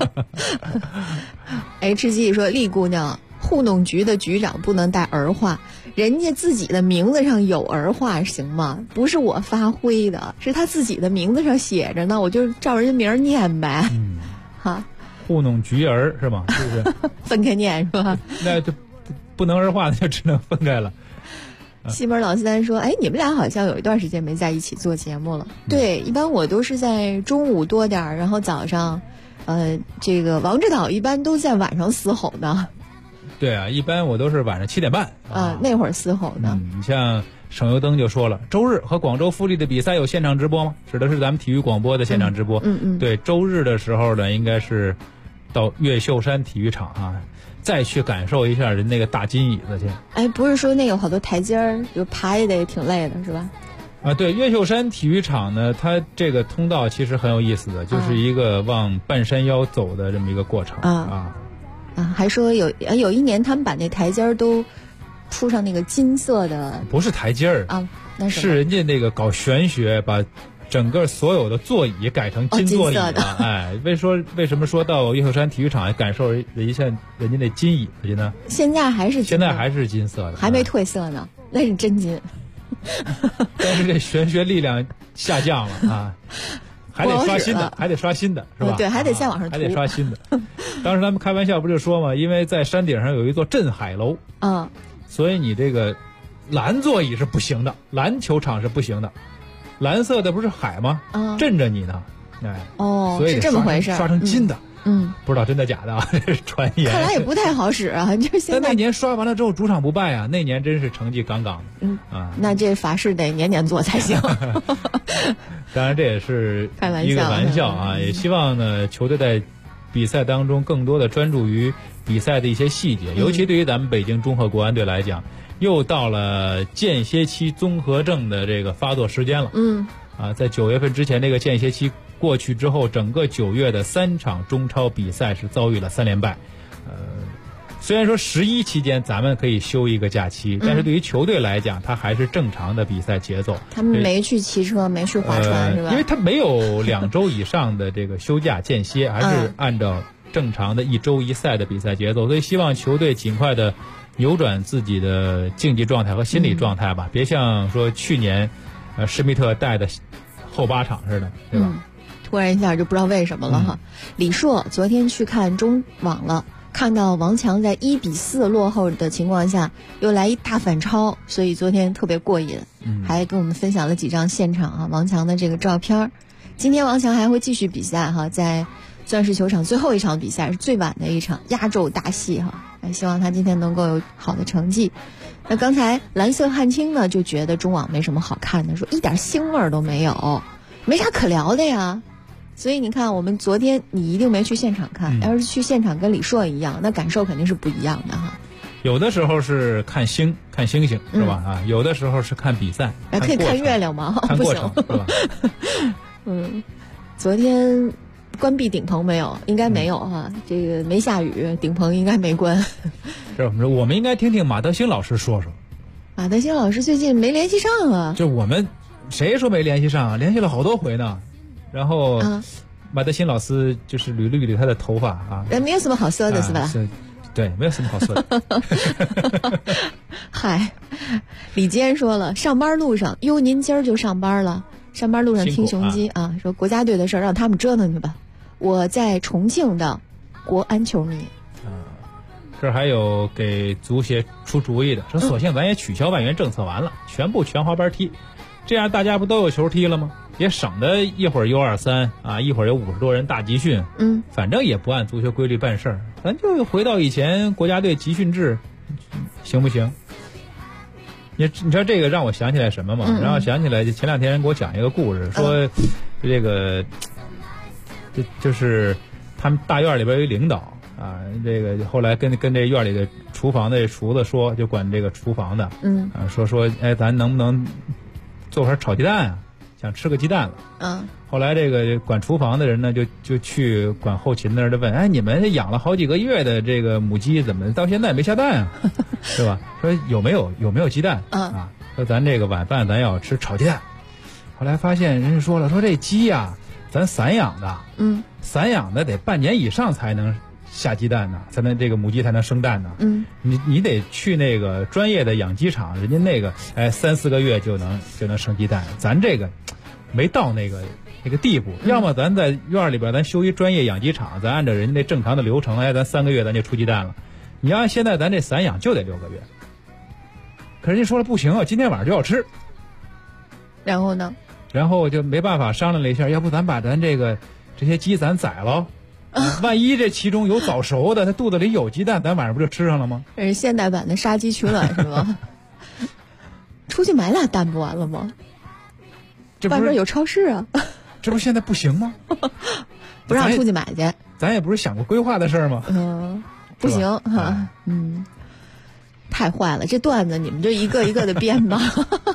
HG 说丽姑娘。糊弄局的局长不能带儿化，人家自己的名字上有儿化行吗？不是我发挥的，是他自己的名字上写着呢，我就照人家名念呗。 糊弄局儿是吗？就是分开念是吧？ 那就不能儿化，那就只能分开了。 西门老三说：“你们俩好像有一段时间没在一起做节目了。”对，一般我都是在中午多点，然后早上，这个王指导一般都在晚上嘶吼呢。 对啊，一般我都是晚上7点半那会儿嘶吼呢。 你像省油灯就说了，周日和广州富力的比赛有现场直播吗？指的是咱们体育广播的现场直播。对，周日的时候呢，应该是到越秀山体育场啊，再去感受一下人那个大金椅子去。 哎，不是说那有好多台阶儿，就爬也得挺累的，是吧？ 啊，对，越秀山体育场呢，它这个通道其实很有意思的，就是一个往半山腰走的这么一个过程啊。 还说有一年他们把那台阶儿都铺上那个金色的， 不是台阶儿啊，那是人家那个搞玄学，把整个所有的座椅改成金座椅了。哎，为什么说到越秀山体育场感受一下人家那金椅子去呢？ 现在还是金色的， 还没褪色呢，那是真金。 但是这玄学力量下降了啊。还得刷新的，是吧？ 对，还得在网上涂， 还得刷新的。当时他们开玩笑不就说嘛，因为在山顶上有一座镇海楼，所以你这个蓝座椅是不行的，蓝球场是不行的，蓝色的不是海吗？镇着你呢，哎，所以是这么回事， 刷成金的。不知道真的假的啊，这是传言。 看来也不太好使啊，就现在。 但那年刷完了之后主场不败啊，那年真是成绩杠杠的。 那这法事得年年做才行。 当然这也是一个玩笑啊，也希望呢球队在比赛当中更多的专注于比赛的一些细节，尤其对于咱们北京中赫国安队来讲，又到了间歇期综合症的这个发作时间了。在9月份之前这个间歇期过去之后，整个9月的3场中超比赛是遭遇了3连败。虽然说11期间咱们可以休一个假期，但是对于球队来讲，它还是正常的比赛节奏。 他们没去骑车，没去划船，是吧？ 因为他没有2周以上的这个休假间歇，还是按照正常的1周1赛的比赛节奏，所以希望球队尽快的扭转自己的竞技状态和心理状态吧，别像说去年施密特带的后8场似的，对吧？ 突然一下就不知道为什么了哈。李硕昨天去看中网了，看到王强在1-4落后的情况下又来一大反超，所以昨天特别过瘾，还跟我们分享了几张现场啊王强的这个照片。今天王强还会继续比赛哈，在钻石球场最后一场比赛是最晚的一场压轴大戏哈，希望他今天能够有好的成绩。那刚才蓝色汉卿呢就觉得中网没什么好看的，说一点腥味都没有，没啥可聊的呀。所以你看，我们昨天你一定没去现场看，要是去现场跟李硕一样，那感受肯定是不一样的哈。 有的时候是看星星是吧？有的时候是看比赛， 可以看月亮吗？ 看过程是吧？ 昨天关闭顶棚没有？应该没有哈，这个没下雨，顶棚应该没关。 是我们应该听听马德兴老师说说。 马德兴老师最近没联系上啊？ 就我们谁说没联系上啊？联系了好多回呢。然后，马德兴老师就是捋了捋他的头发啊， 没有什么好说的是吧？ 对，没有什么好说的。 嗨，李坚说了，上班路上，您今儿就上班了？上班路上听雄鸡啊，说国家队的事儿让他们折腾去吧。我在重庆的国安球迷。 这还有给足协出主意的，说索性咱也取消外援政策完了，全部全华班踢，这样大家不都有球踢了吗？也省得一会儿U23啊，一会儿有50多人大集训，反正也不按足球规律办事儿，咱就回到以前国家队集训制，行不行？你知道这个让我想起来什么吗？让我想起来前2天人给我讲一个故事，说这个就是他们大院里边有一领导啊，这个后来跟这院里的厨房的厨子说，就管这个厨房的，说哎，咱能不能做盘炒鸡蛋啊？想吃个鸡蛋了。后来这个管厨房的人呢，就去管后勤那儿就问，哎，你们养了好几个月的这个母鸡，怎么到现在没下蛋啊？是吧？说有没有鸡蛋啊？说咱这个晚饭咱要吃炒鸡蛋。后来发现人家说了，说这鸡呀，咱散养的，散养的得半年以上才能下鸡蛋呢，才能这个母鸡才能生蛋呢。你得去那个专业的养鸡场，人家那个3-4个月就能生鸡蛋，咱这个没到那个地步。要么咱在院里边咱修一专业养鸡场，咱按照人家那正常的流程，咱3个月咱就出鸡蛋了。你要现在咱这散养就得6个月，可人家说了不行啊，今天晚上就要吃。 然后呢？然后就没办法商量了一下，要不咱把这些鸡咱宰了。万一这其中有早熟的，它肚子里有鸡蛋，咱晚上不就吃上了吗？ 这是现代版的杀鸡取卵是吗？出去买俩蛋不完了吗？外边有超市啊。 这不是现在不行吗？ 不让出去买去。 咱也不是想过规划的事儿吗？ 不行哈，太坏了，这段子你们就一个一个的编吧。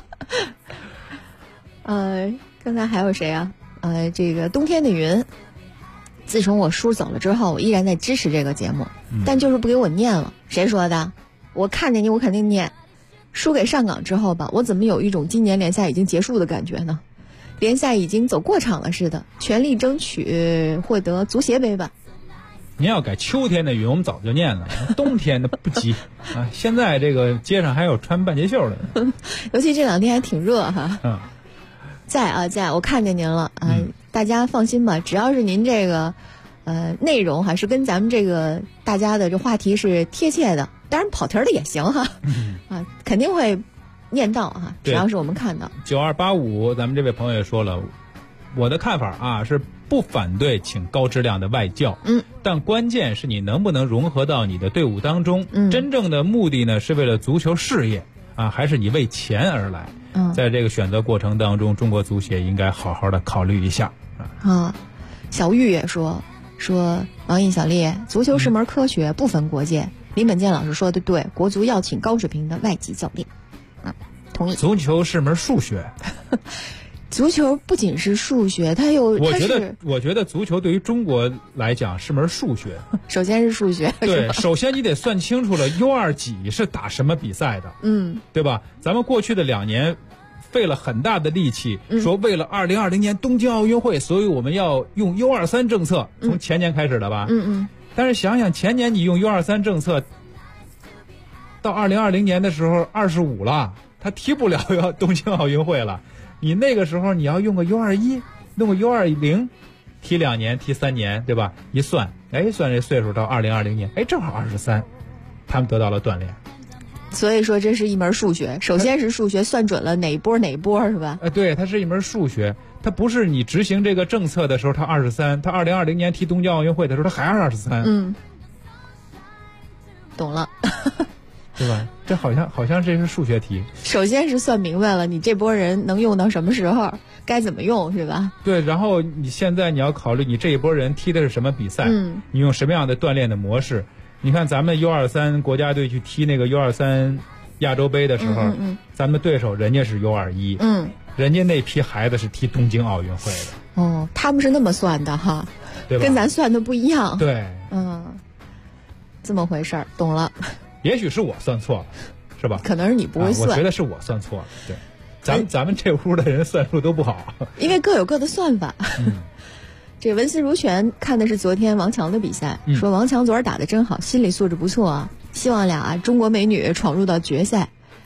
刚才还有谁啊？这个冬天的云，自从我叔走了之后，我依然在支持这个节目，但就是不给我念了。谁说的？我看见你，我肯定念。输给上港之后吧，我怎么有一种今年联赛已经结束的感觉呢？联赛已经走过场了似的，全力争取获得足协杯吧。 您要改秋天的云，我们早就念了，冬天的不急啊。现在这个街上还有穿半截袖的， 尤其这2天还挺热哈。在我看见您了大家放心吧，只要是您这个内容还是跟咱们这个大家的这话题是贴切的，当然跑题的也行哈，肯定会念到哈，只要是我们看到。 9285，咱们这位朋友也说了，我的看法啊是不反对请高质量的外教，但关键是你能不能融合到你的队伍当中，真正的目的呢是为了足球事业啊，还是你为钱而来？在这个选择过程当中，中国足协应该好好的考虑一下小玉也说王毅小丽，足球是门科学，不分国界。林本健老师说的对，国足要请高水平的外籍教练。同意。 足球是门数学。 足球不仅是数学，它有。 我觉得足球对于中国来讲是门数学。 首先是数学。 对，首先你得算清楚了 U2 几是打什么比赛的，对吧？咱们过去的2年费了很大的力气，说为了2020年东京奥运会，所以我们要用 U23 政策，从前年开始的吧。但是想想前年你用 U23 政策，到2020年的时候25了，他踢不了东京奥运会了。你那个时候你要用个 U21， 弄个 U20， 踢2年踢3年，对吧？一算，算这岁数到2020年，正好23，他们得到了锻炼。 所以说这是一门数学，首先是数学算准了哪一波是吧？ 对，它是一门数学，它不是你执行这个政策的时候他23，他2020年踢东京奥运会的时候他还是23。 懂了。 对吧？这好像这是数学题。 首先是算明白了你这波人能用到什么时候，该怎么用，是吧？ 对，然后你现在你要考虑你这一波人踢的是什么比赛，你用什么样的锻炼的模式。你看咱们 U23 国家队去踢那个 U23 亚洲杯的时候，咱们的对手人家是 U21，人家那批孩子是踢东京奥运会的。 他们是那么算的哈， 对吧？ 跟咱算的不一样。 对， 这么回事儿，懂了。 也许是我算错了，是吧？ 可能是你不会算。 我觉得是我算错了。对，咱们这屋的人算数都不好， 因为各有各的算法。这文思如泉看的是昨天王强的比赛，说王强昨儿打得真好，心理素质不错啊，希望俩中国美女闯入到决赛。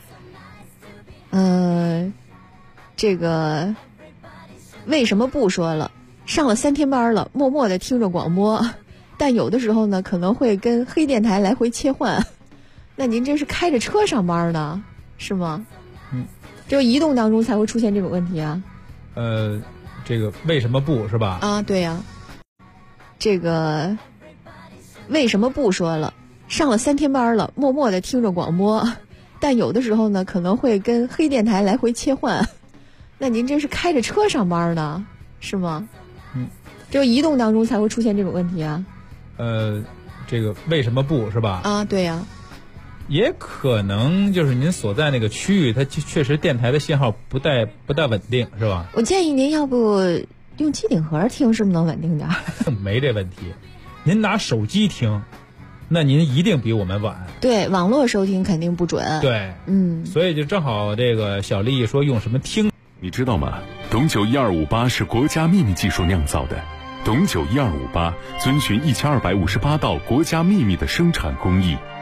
这个为什么不说了？上了3天班了，默默的听着广播，但有的时候呢可能会跟黑电台来回切换。那您这是开着车上班呢，是吗？只有移动当中才会出现这种问题啊。 这个为什么不是吧？ 对呀。这个为什么不说了？上了3天班了，默默的听着广播，但有的时候呢可能会跟黑电台来回切换。那您这是开着车上班呢，是吗？只有移动当中才会出现这种问题啊。 这个为什么不是吧？ 对呀。 也可能就是您所在那个区域，它确实电台的信号不太稳定，是吧？ 我建议您要不用机顶盒听，是不是能稳定点？ 没这问题，您拿手机听，那您一定比我们晚。 对，网络收听肯定不准。 对，所以就正好这个小丽说用什么听， 你知道吗？董酒1258是国家秘密技术酿造的，董酒1258遵循1258道国家秘密的生产工艺。